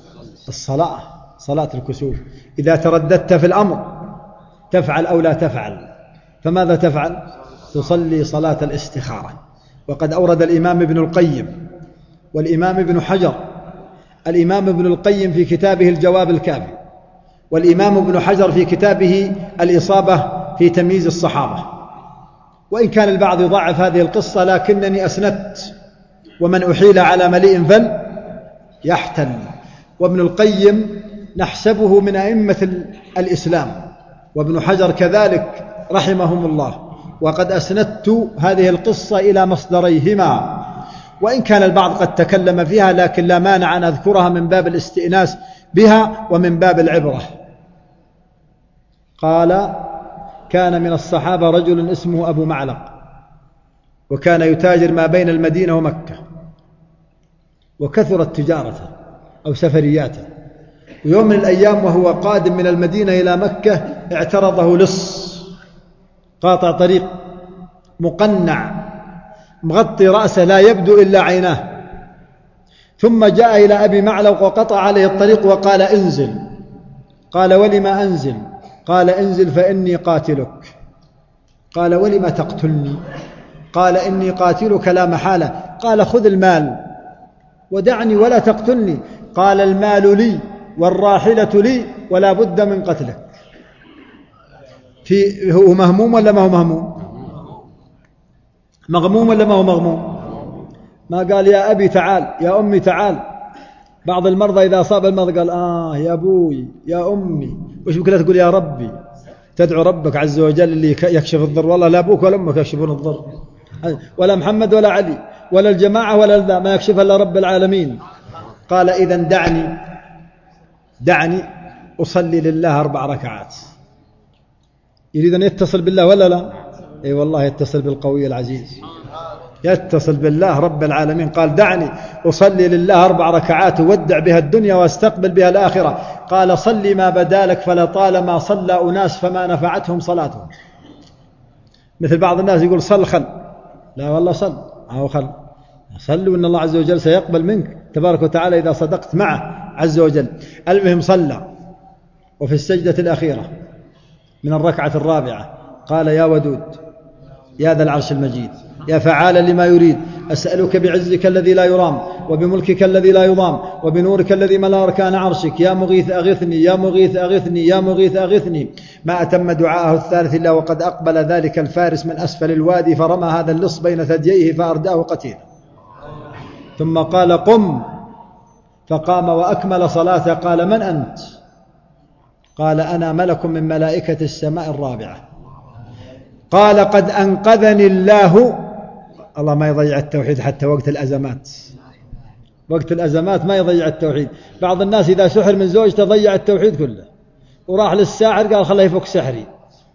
Speaker 1: صلاة الكسوف. إذا ترددت في الأمر تفعل أو لا تفعل، فماذا تفعل؟ تصلي صلاة الاستخارة. وقد أورد الإمام ابن القيم والإمام ابن حجر، الإمام ابن القيم في كتابه الجواب الكافي، والإمام ابن حجر في كتابه الإصابة في تمييز الصحابة. وإن كان البعض يضعف هذه القصة، لكنني أسندت: ومن أحيل على مليء فليحتل. وابن القيم نحسبه من أئمة الإسلام، وابن حجر كذلك رحمهم الله. وقد أسندت هذه القصة إلى مصدريهما، وإن كان البعض قد تكلم فيها، لكن لا مانع أن أذكرها من باب الاستئناس بها ومن باب العبرة. قال: كان من الصحابة رجل اسمه أبو معلق، وكان يتاجر ما بين المدينة ومكة، وكثرت تجارته أو سفرياته. ويوم من الأيام وهو قادم من المدينة إلى مكة اعترضه لص قاطع طريق مقنع مغطي رأسه لا يبدو إلا عيناه، ثم جاء إلى أبي معلق وقطع عليه الطريق وقال: انزل. قال: ولما أنزل؟ قال: انزل فإني قاتلك. قال: ولما تقتلني؟ قال: إني قاتلك لا محالة. قال: خذ المال ودعني ولا تقتلني. قال: المال لي والراحلة لي ولا بد من قتلك. هو مهموم ولا ما هو مهموم؟ مغموم ولا ما هو مغموم؟ ما قال: يا أبي تعال، يا أمي تعال. بعض المرضى إذا أصاب المرض قال: يا أبوي يا أمي. وش بك لا تقول يا ربي؟ تدعو ربك عز وجل اللي يكشف الضر. والله لا أبوك ولا أمك يكشفون الضر، ولا محمد ولا علي ولا الجماعة ولا ذا، ما يكشف إلا رب العالمين. قال: إذن دعني أصلي لله 4 ركعات. يريد أن يتصل بالله ولا لا؟ أي والله يتصل بالقوي العزيز، يتصل بالله رب العالمين. قال: دعني أصلي لله 4 ركعات أودع بها الدنيا واستقبل بها الآخرة. قال: صلي ما بدالك، فلطالما صلى أناس فما نفعتهم صلاتهم. مثل بعض الناس يقول: صل خل. لا والله صل، صلوا إن الله عز وجل سيقبل منك تبارك وتعالى إذا صدقت معه عز وجل. المهم صلى، وفي السجدة الأخيرة من الركعة الرابعة قال: يا ودود يا ذا العرش المجيد يا فعالا لما يريد، أسألك بعزك الذي لا يرام وبملكك الذي لا يضام وبنورك الذي ملا أركان عرشك، يا مغيث أغثني يا مغيث أغثني يا مغيث أغثني. ما أتم دعاءه الثالث إلا وقد أقبل ذلك الفارس من أسفل الوادي فرمى هذا اللص بين ثدييه فأرداه قتيلا، ثم قال: قم، فقام وأكمل صلاته. قال: من أنت؟ قال: أنا ملك من ملائكة السماء الرابعة. قال: قد أنقذني الله. الله ما يضيع التوحيد حتى وقت الأزمات، وقت الأزمات ما يضيع التوحيد. بعض الناس إذا سحر من زوجته ضيع التوحيد كله، وراح للساحر قال: خليه يفك سحري.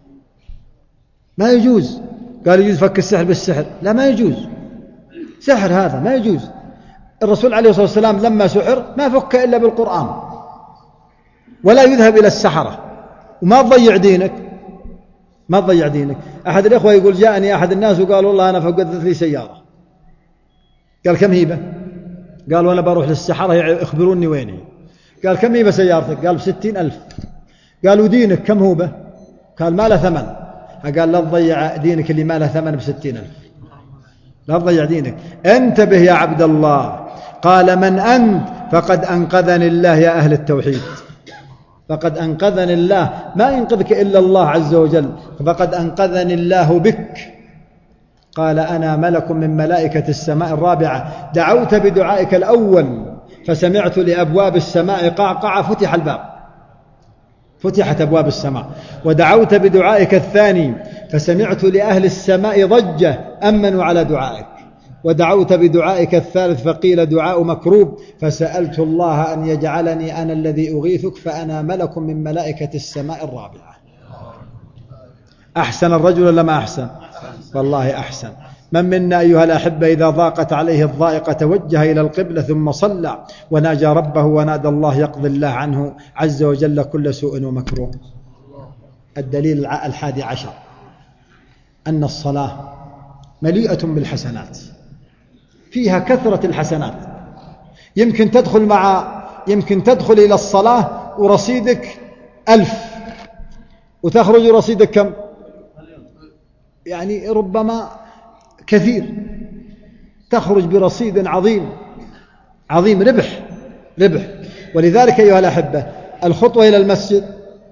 Speaker 1: ما يجوز. قال: يجوز فك السحر بالسحر؟ لا، ما يجوز، سحر هذا ما يجوز. الرسول عليه الصلاة والسلام لما سحر ما فك إلا بالقرآن، ولا يذهب إلى السحرة. وما تضيع دينك، ما تضيع دينك. أحد الإخوة يقول: جاءني أحد الناس وقال: والله أنا فقدت لي سيارة. قال: كم هيبة؟ قال: وأنا بروح للسحرة يخبروني ويني. قال: كم هيبة سيارتك؟ قال: ب60,000. قالوا: دينك كم هو به؟ قال: ما له ثمن. قال: لا تضيع دينك اللي ما له ثمن ب60,000، لا تضيع دينك، انتبه يا عبد الله. قال: من أنت؟ فقد أنقذني الله. يا أهل التوحيد، فقد أنقذني الله، ما ينقذك إلا الله عز وجل، فقد أنقذني الله بك. قال: أنا ملك من ملائكة السماء الرابعة، دعوت بدعائك الأول فسمعت لأبواب السماء قعقع، فتح الباب، فتحت أبواب السماء. ودعوت بدعائك الثاني فسمعت لأهل السماء ضجة، أمنوا على دعائك. ودعوت بدعائك الثالث فقيل دعاء مكروب، فسألت الله أن يجعلني أنا الذي أغيثك، فأنا ملك من ملائكة السماء الرابعة. أحسن الرجل ولا ما أحسن؟ والله أحسن. من منا أيها الأحبة إذا ضاقت عليه الضائقة توجه إلى القبلة ثم صلى وناجى ربه ونادى الله يقضي الله عنه عز وجل كل سوء ومكروه. الدليل 11 أن الصلاة مليئة بالحسنات، فيها كثرة الحسنات. يمكن تدخل إلى الصلاة ورصيدك 1000 وتخرج رصيدك كم؟ يعني ربما كثير، تخرج برصيد عظيم عظيم، ربح. ولذلك أيها الأحبة الخطوة إلى المسجد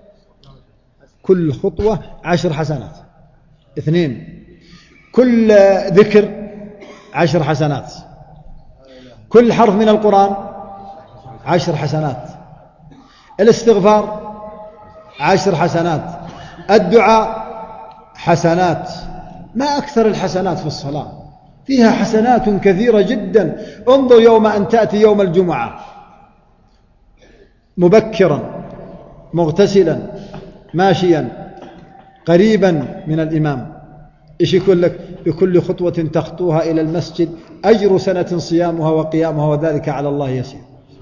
Speaker 1: كل خطوة 10 حسنات. 2 كل ذكر 10 حسنات. كل حرف من القرآن 10 حسنات. الاستغفار 10 حسنات. الدعاء حسنات. ما أكثر الحسنات في الصلاة، فيها حسنات كثيرة جدا. انظر يوم أن تأتي يوم الجمعة مبكرا مغتسلا ماشيا قريبا من الإمام، إيش يقول لك؟ بكل خطوة تخطوها إلى المسجد أجر سنة صيامها وقيامها وذلك على الله يسير.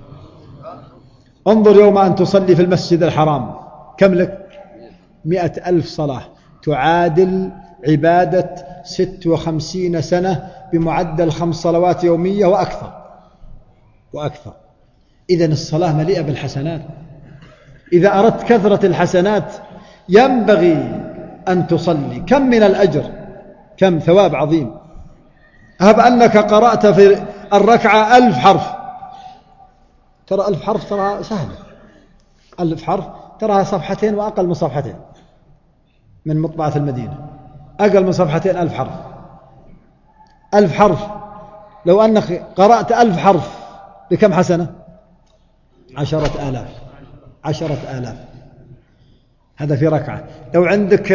Speaker 1: انظر يوم أن تصلي في المسجد الحرام كم لك؟ 100,000 صلاة، تعادل عبادة 56 سنة بمعدل 5 صلوات يومية وأكثر. إذن الصلاة مليئة بالحسنات. إذا أردت كثرة الحسنات ينبغي أن تصلي. كم من الأجر، كم ثواب عظيم. هب أنك قرأت في الركعة 1000 حرف، ترى 1000 حرف ترى سهل. 1000 حرف تراها صفحتين وأقل من صفحتين من مطبعة المدينة، أقل من صفحتين 1000 حرف. 1000 حرف لو أنك قرأت 1000 حرف بكم حسنة؟ 10,000. 10,000 هذا في ركعة. لو عندك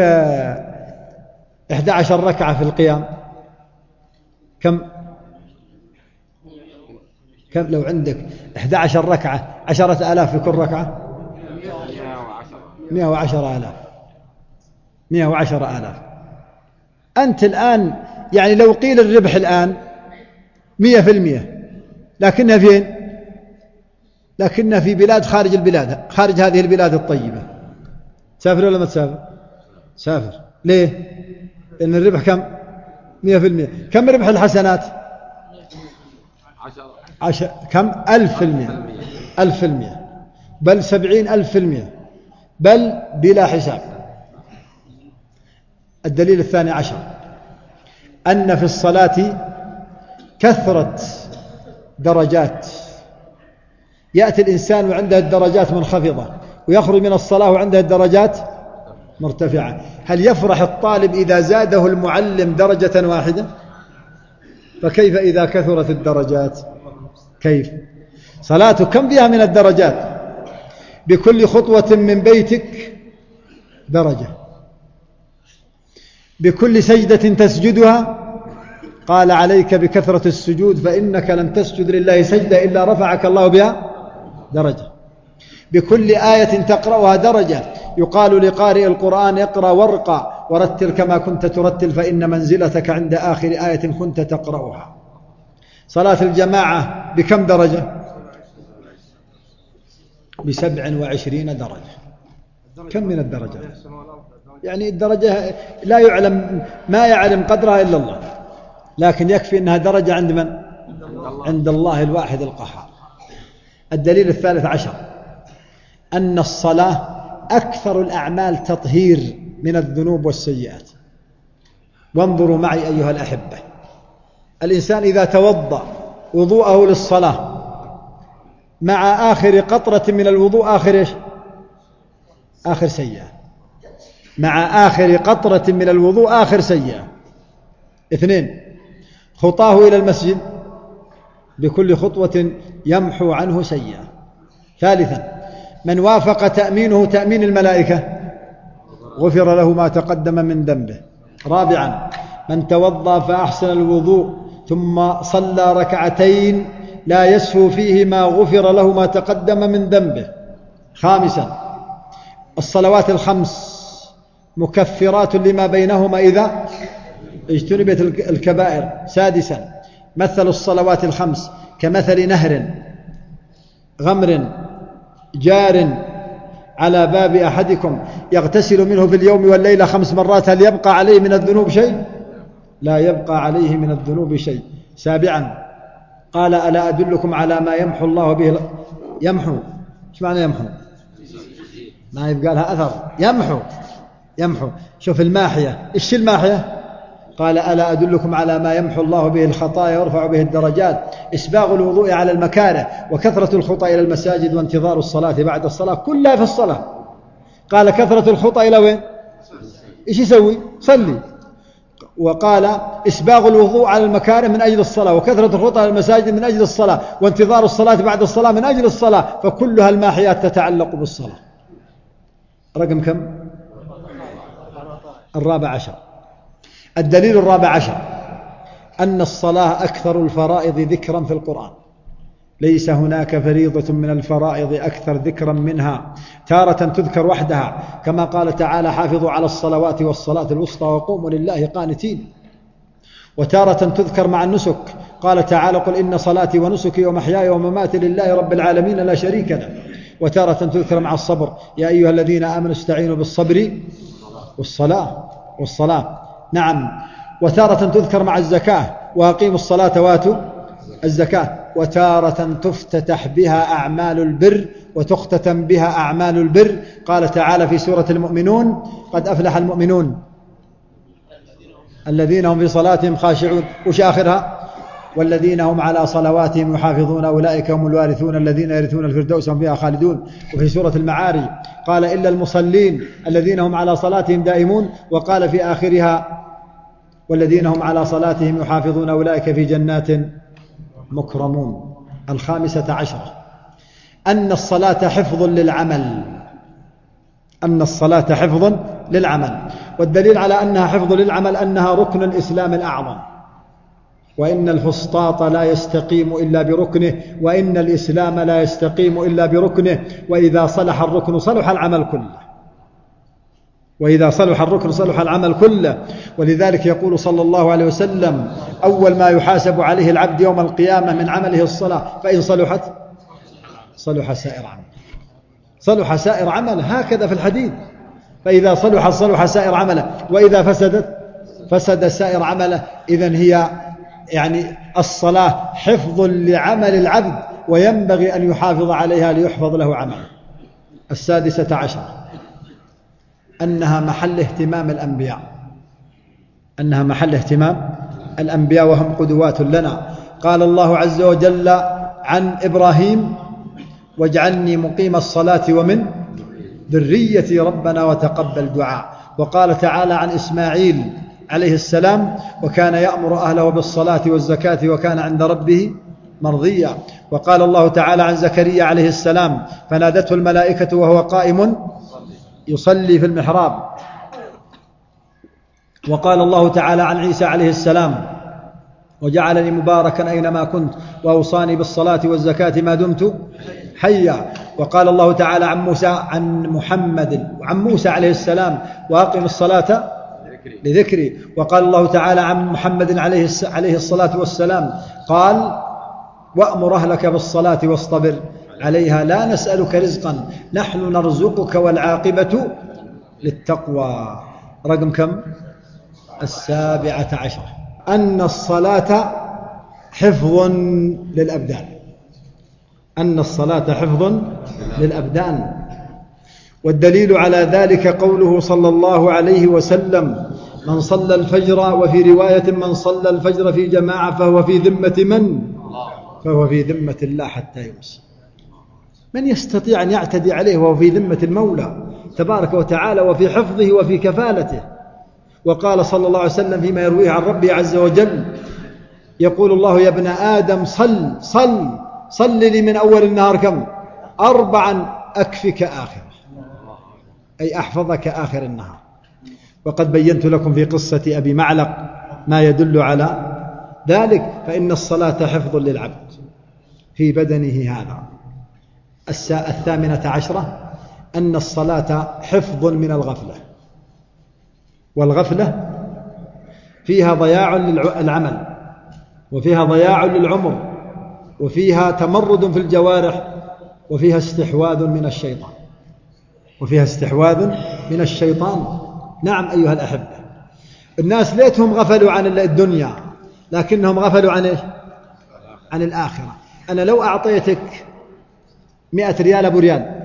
Speaker 1: 11 ركعة في القيام كم؟ لو عندك 11 ركعة 10,000 في كل ركعة 110,000. 110,000. أنت الآن يعني لو قيل الربح الآن 100%، لكنها فين؟ لكنها في بلاد خارج البلاد، خارج هذه البلاد الطيبة. تسافر ولا ما تسافر؟ سافر. ليه؟ لأن الربح كم؟ 100%. كم ربح الحسنات؟ كم؟ 1000%. 1,000%، بل 70,000%، بل بلا حساب. الدليل الثاني عشر أن في الصلاة كثرة درجات، يأتي الإنسان وعنده الدرجات منخفضة، ويخرج من الصلاة وعنده الدرجات مرتفعة. هل يفرح الطالب إذا زاده المعلم درجة واحدة؟ فكيف إذا كثرت الدرجات؟ كيف؟ صلاته كم فيها من الدرجات؟ بكل خطوة من بيتك درجة، بكل سجدة تسجدها قال عليك بكثرة السجود فإنك لم تسجد لله سجدة إلا رفعك الله بها درجة، بكل آية تقرأها درجة، يقال لقارئ القرآن اقرأ وارقى ورتل كما كنت ترتل فإن منزلتك عند آخر آية كنت تقرأها. صلاة الجماعة بكم درجة؟ ب27 درجة. كم من الدرجة؟ يعني الدرجة لا يعلم، ما يعلم قدرها إلا الله، لكن يكفي أنها درجة عند من؟ عند الله الواحد القهار. الدليل الثالث عشر أن الصلاة أكثر الأعمال تطهير من الذنوب والسيئات. وانظروا معي أيها الأحبة، الإنسان إذا توضأ وضوءه للصلاة مع آخر قطرة من الوضوء آخر سيئة، مع آخر قطرة من الوضوء آخر سيئة. 2 خطاه إلى المسجد بكل خطوة يمحو عنه سيئة. 3 من وافق تأمينه تأمين الملائكة غفر له ما تقدم من ذنبه. 4 من توضأ فأحسن الوضوء ثم صلى ركعتين لا يسهو فيهما غفر له ما تقدم من ذنبه. 5 الصلوات الخمس مكفرات لما بينهما إذا اجتنبت الكبائر. 6 مثل الصلوات الخمس كمثل نهر غمر جار على باب أحدكم يغتسل منه في اليوم والليلة 5 مرات هل يبقى عليه من الذنوب شيء؟ لا يبقى عليه من الذنوب شيء. 7 قال ألا أدلكم على ما يمحو الله به يمحو. ايش معنى يمحو؟ ما يبقى لها أثر. يمحو. شوف الماحية، ايش الماحية؟ قال ألا أدلكم على ما يمحو الله به الخطايا ويرفع به الدرجات. إسباغ الوضوء على المكاره وكثرة الخطى إلى المساجد وانتظار الصلاة بعد الصلاة كلها في الصلاة. قال كثرة الخطى إلى وين؟ إيش يسوي؟ صلي. وقال إسباغ الوضوء على المكاره من أجل الصلاة وكثرة الخطى إلى المساجد من أجل الصلاة وانتظار الصلاة بعد الصلاة من أجل الصلاة، فكلها الماحيات تتعلق بالصلاة. رقم كم؟ 14. الدليل 14 أن الصلاة أكثر الفرائض ذكرا في القرآن. ليس هناك فريضة من الفرائض أكثر ذكرا منها، تارة تذكر وحدها كما قال تعالى حافظوا على الصلوات والصلاة الوسطى وقوموا لله قانتين، وتارة تذكر مع النسك قال تعالى قل إن صلاتي ونسكي ومحياي ومماتي لله رب العالمين لا شريك له، وتارة تذكر مع الصبر يا أيها الذين آمنوا استعينوا بالصبر والصلاة. نعم. وتارة تذكر مع الزكاة وأقيموا الصلاة واتوا الزكاة. وتارة تفتتح بها أعمال البر وتختتم بها أعمال البر. قال تعالى في سورة المؤمنون قد أفلح المؤمنون الذين هم في صلاتهم خاشعون. وش آخرها؟ والذين هم على صلواتهم يحافظون أولئك هم الوارثون الذين يرثون الفردوس هم فيها خالدون. وفي سورة المعارج قال إلا المصلين الذين هم على صلاتهم دائمون. وقال في آخرها والذين هم على صلاتهم يحافظون أولئك في جنات مكرمون. 15 أن الصلاة حفظ للعمل. والدليل على أنها حفظ للعمل أنها ركن الإسلام الأعظم، وإن الفسطاط لا يستقيم إلا بركنه، وإن الإسلام لا يستقيم إلا بركنه، وإذا صلح الركن صلح العمل كله. ولذلك يقول صلى الله عليه وسلم أول ما يحاسب عليه العبد يوم القيامة من عمله الصلاة، فإن صلحت صلح سائر عمله. هكذا في الحديث، فإذا صلح سائر عمله، وإذا فسد سائر عمله. إذن هي يعني الصلاة حفظ لعمل العبد وينبغي أن يحافظ عليها ليحفظ له عمله. 16 أنها محل اهتمام الأنبياء، أنها محل اهتمام الأنبياء وهم قدوات لنا. قال الله عز وجل عن إبراهيم: واجعلني مقيم الصلاة ومن ذريتي ربنا وتقبل دعاء. وقال تعالى عن إسماعيل عليه السلام: وكان يأمر أهله بالصلاة والزكاة وكان عند ربه مرضيا. وقال الله تعالى عن زكريا عليه السلام: فنادته الملائكة وهو قائم يصلي في المحراب. وقال الله تعالى عن عيسى عليه السلام: وجعلني مباركا أينما كنت وأوصاني بالصلاة والزكاة ما دمت حيا. وقال الله تعالى عن موسى عن محمد وعن موسى عليه السلام: وأقم الصلاة لذكري. وقال الله تعالى عن محمد عليه الصلاة والسلام قال: وأمر أهلك بالصلاة واصطبر عليها لا نسألك رزقا نحن نرزقك والعاقبة للتقوى. رقم كم؟ 17 أن الصلاة حفظ للأبدان، أن الصلاة حفظ للأبدان. والدليل على ذلك قوله صلى الله عليه وسلم: من صلى الفجر، وفي رواية: من صلى الفجر في جماعة فهو في ذمة من؟ فهو في ذمة الله حتى يمسي. من يستطيع أن يعتدي عليه وهو في ذمة المولى تبارك وتعالى وفي حفظه وفي كفالته. وقال صلى الله عليه وسلم فيما يرويه عن ربه عز وجل: يقول الله: يا ابن آدم صل لي من أول النهار كم؟ 4 أكفك آخره، أي أحفظك آخر النهار. وقد بينت لكم في قصة أبي معلق ما يدل على ذلك. فإن الصلاة حفظ للعبد في بدنه هذا. 18 أن الصلاة حفظ من الغفلة، والغفلة فيها ضياع للعمل، وفيها ضياع للعمر، وفيها تمرد في الجوارح، وفيها استحواذ من الشيطان، وفيها استحواذ من الشيطان. نعم أيها الأحبة، الناس ليتهم غفلوا عن الدنيا لكنهم غفلوا عن إيش؟ عن الآخرة. أنا لو أعطيتك 100 ريال أبو ريال،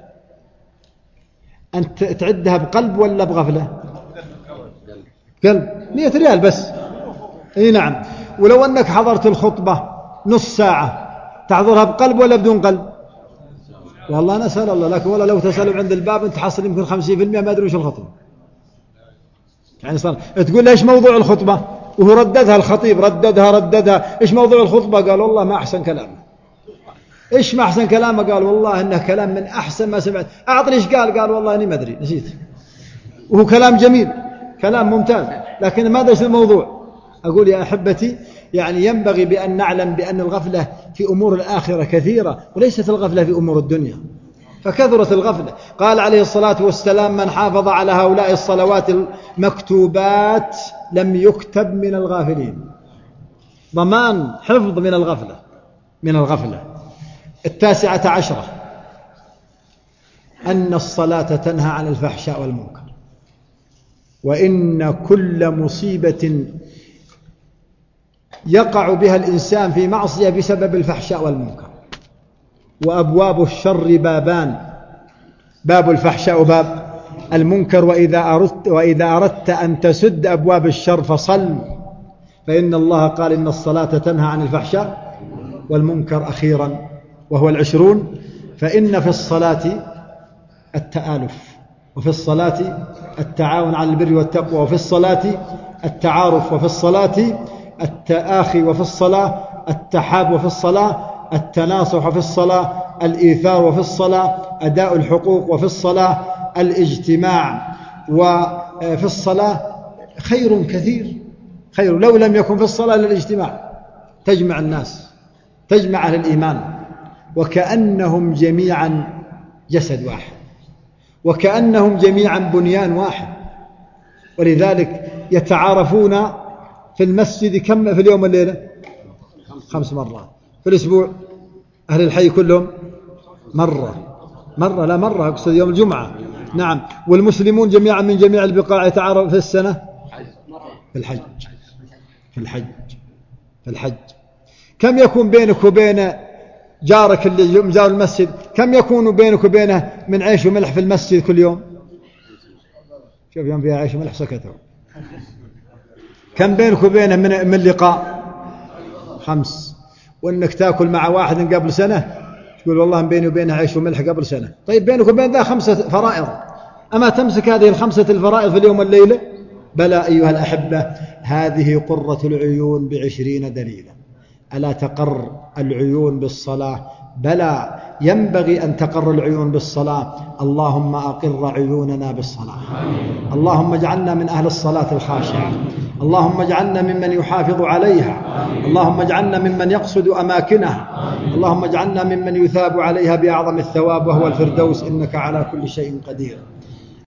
Speaker 1: أنت تعدها بقلب ولا بغفلة؟ قلب. 100 ريال بس. اي نعم. ولو أنك حضرت الخطبة نص ساعة، تحضرها بقلب ولا بدون قلب؟ والله نسأل الله. لكن والله لو تسألوا عند الباب أنت حصل يمكن 50% ما أدري وش الخطبة. يعني صار تقول إيش موضوع الخطبة، وهو رددها الخطيب رددها إيش موضوع الخطبة؟ قال والله ما أحسن كلامه. إيش ما أحسن كلامه؟ قال والله إنه كلام من أحسن ما سمعت. أعطني إيش قال؟ قال والله أني ما أدري نسيت. وهو كلام جميل، كلام ممتاز، لكن ما أدري الموضوع. أقول يا أحبتي، يعني ينبغي بأن نعلم بأن الغفلة في أمور الآخرة كثيرة، وليست الغفلة في أمور الدنيا، فكثرت الغفلة. قال عليه الصلاة والسلام: من حافظ على هؤلاء الصلوات المكتوبات لم يكتب من الغافلين. ضمان حفظ من الغفلة. 19 أن الصلاة تنهى عن الفحشاء والمنكر، وإن كل مصيبة يقع بها الإنسان في معصية بسبب الفحشاء والمنكر. وأبواب الشر بابان: باب الفحشاء وباب المنكر. وإذا أردت أن تسد أبواب الشر فصل، فإن الله قال: إن الصلاة تنهى عن الفحشاء والمنكر. أخيرا وهو 20: فإن في الصلاة التآلف، وفي الصلاة التعاون على البر والتقوى، وفي الصلاة التعارف، وفي الصلاة التآخي، وفي الصلاة التحاب، وفي الصلاة التناصح، وفي الصلاة الإيثار، وفي الصلاة أداء الحقوق، وفي الصلاة الاجتماع، وفي الصلاة خير كثير. خير لو لم يكن في الصلاة للاجتماع، تجمع الناس، تجمع أهل الإيمان، وكأنهم جميعا جسد واحد، وكأنهم جميعا بنيان واحد. ولذلك يتعارفون في المسجد كم في اليوم والليلة؟ 5 مرات. في الأسبوع أهل الحي كلهم مرة، لا مرة أقصد يوم الجمعة. نعم. والمسلمون جميعا من جميع البقاع يتعارف في السنة في الحج. كم يكون بينك وبين جارك اللي مجاور المسجد كم يكون بينك وبينه من عيش وملح في المسجد كل يوم؟ شوف يوم فيها عيش وملح سكتوا. كم بينك وبينه من لقاء؟ 5. وانك تاكل مع واحد قبل سنة تقول والله بيني وبينه عيش وملح قبل سنة. طيب بينك وبين ذا 5 فرائض، أما تمسك هذه 5 الفرائض في اليوم والليلة؟ بلى أيها الأحبة، هذه قرة العيون ب20 دليلا. ألا تقر العيون بالصلاة؟ بلى، ينبغي أن تقر العيون بالصلاة. اللهم أقر عيوننا بالصلاة. اللهم اجعلنا من أهل الصلاة الخاشعة. اللهم اجعلنا ممن يحافظ عليها. اللهم اجعلنا ممن يقصد أماكنها. اللهم اجعلنا ممن يثاب عليها بأعظم الثواب وهو الفردوس، إنك على كل شيء قدير.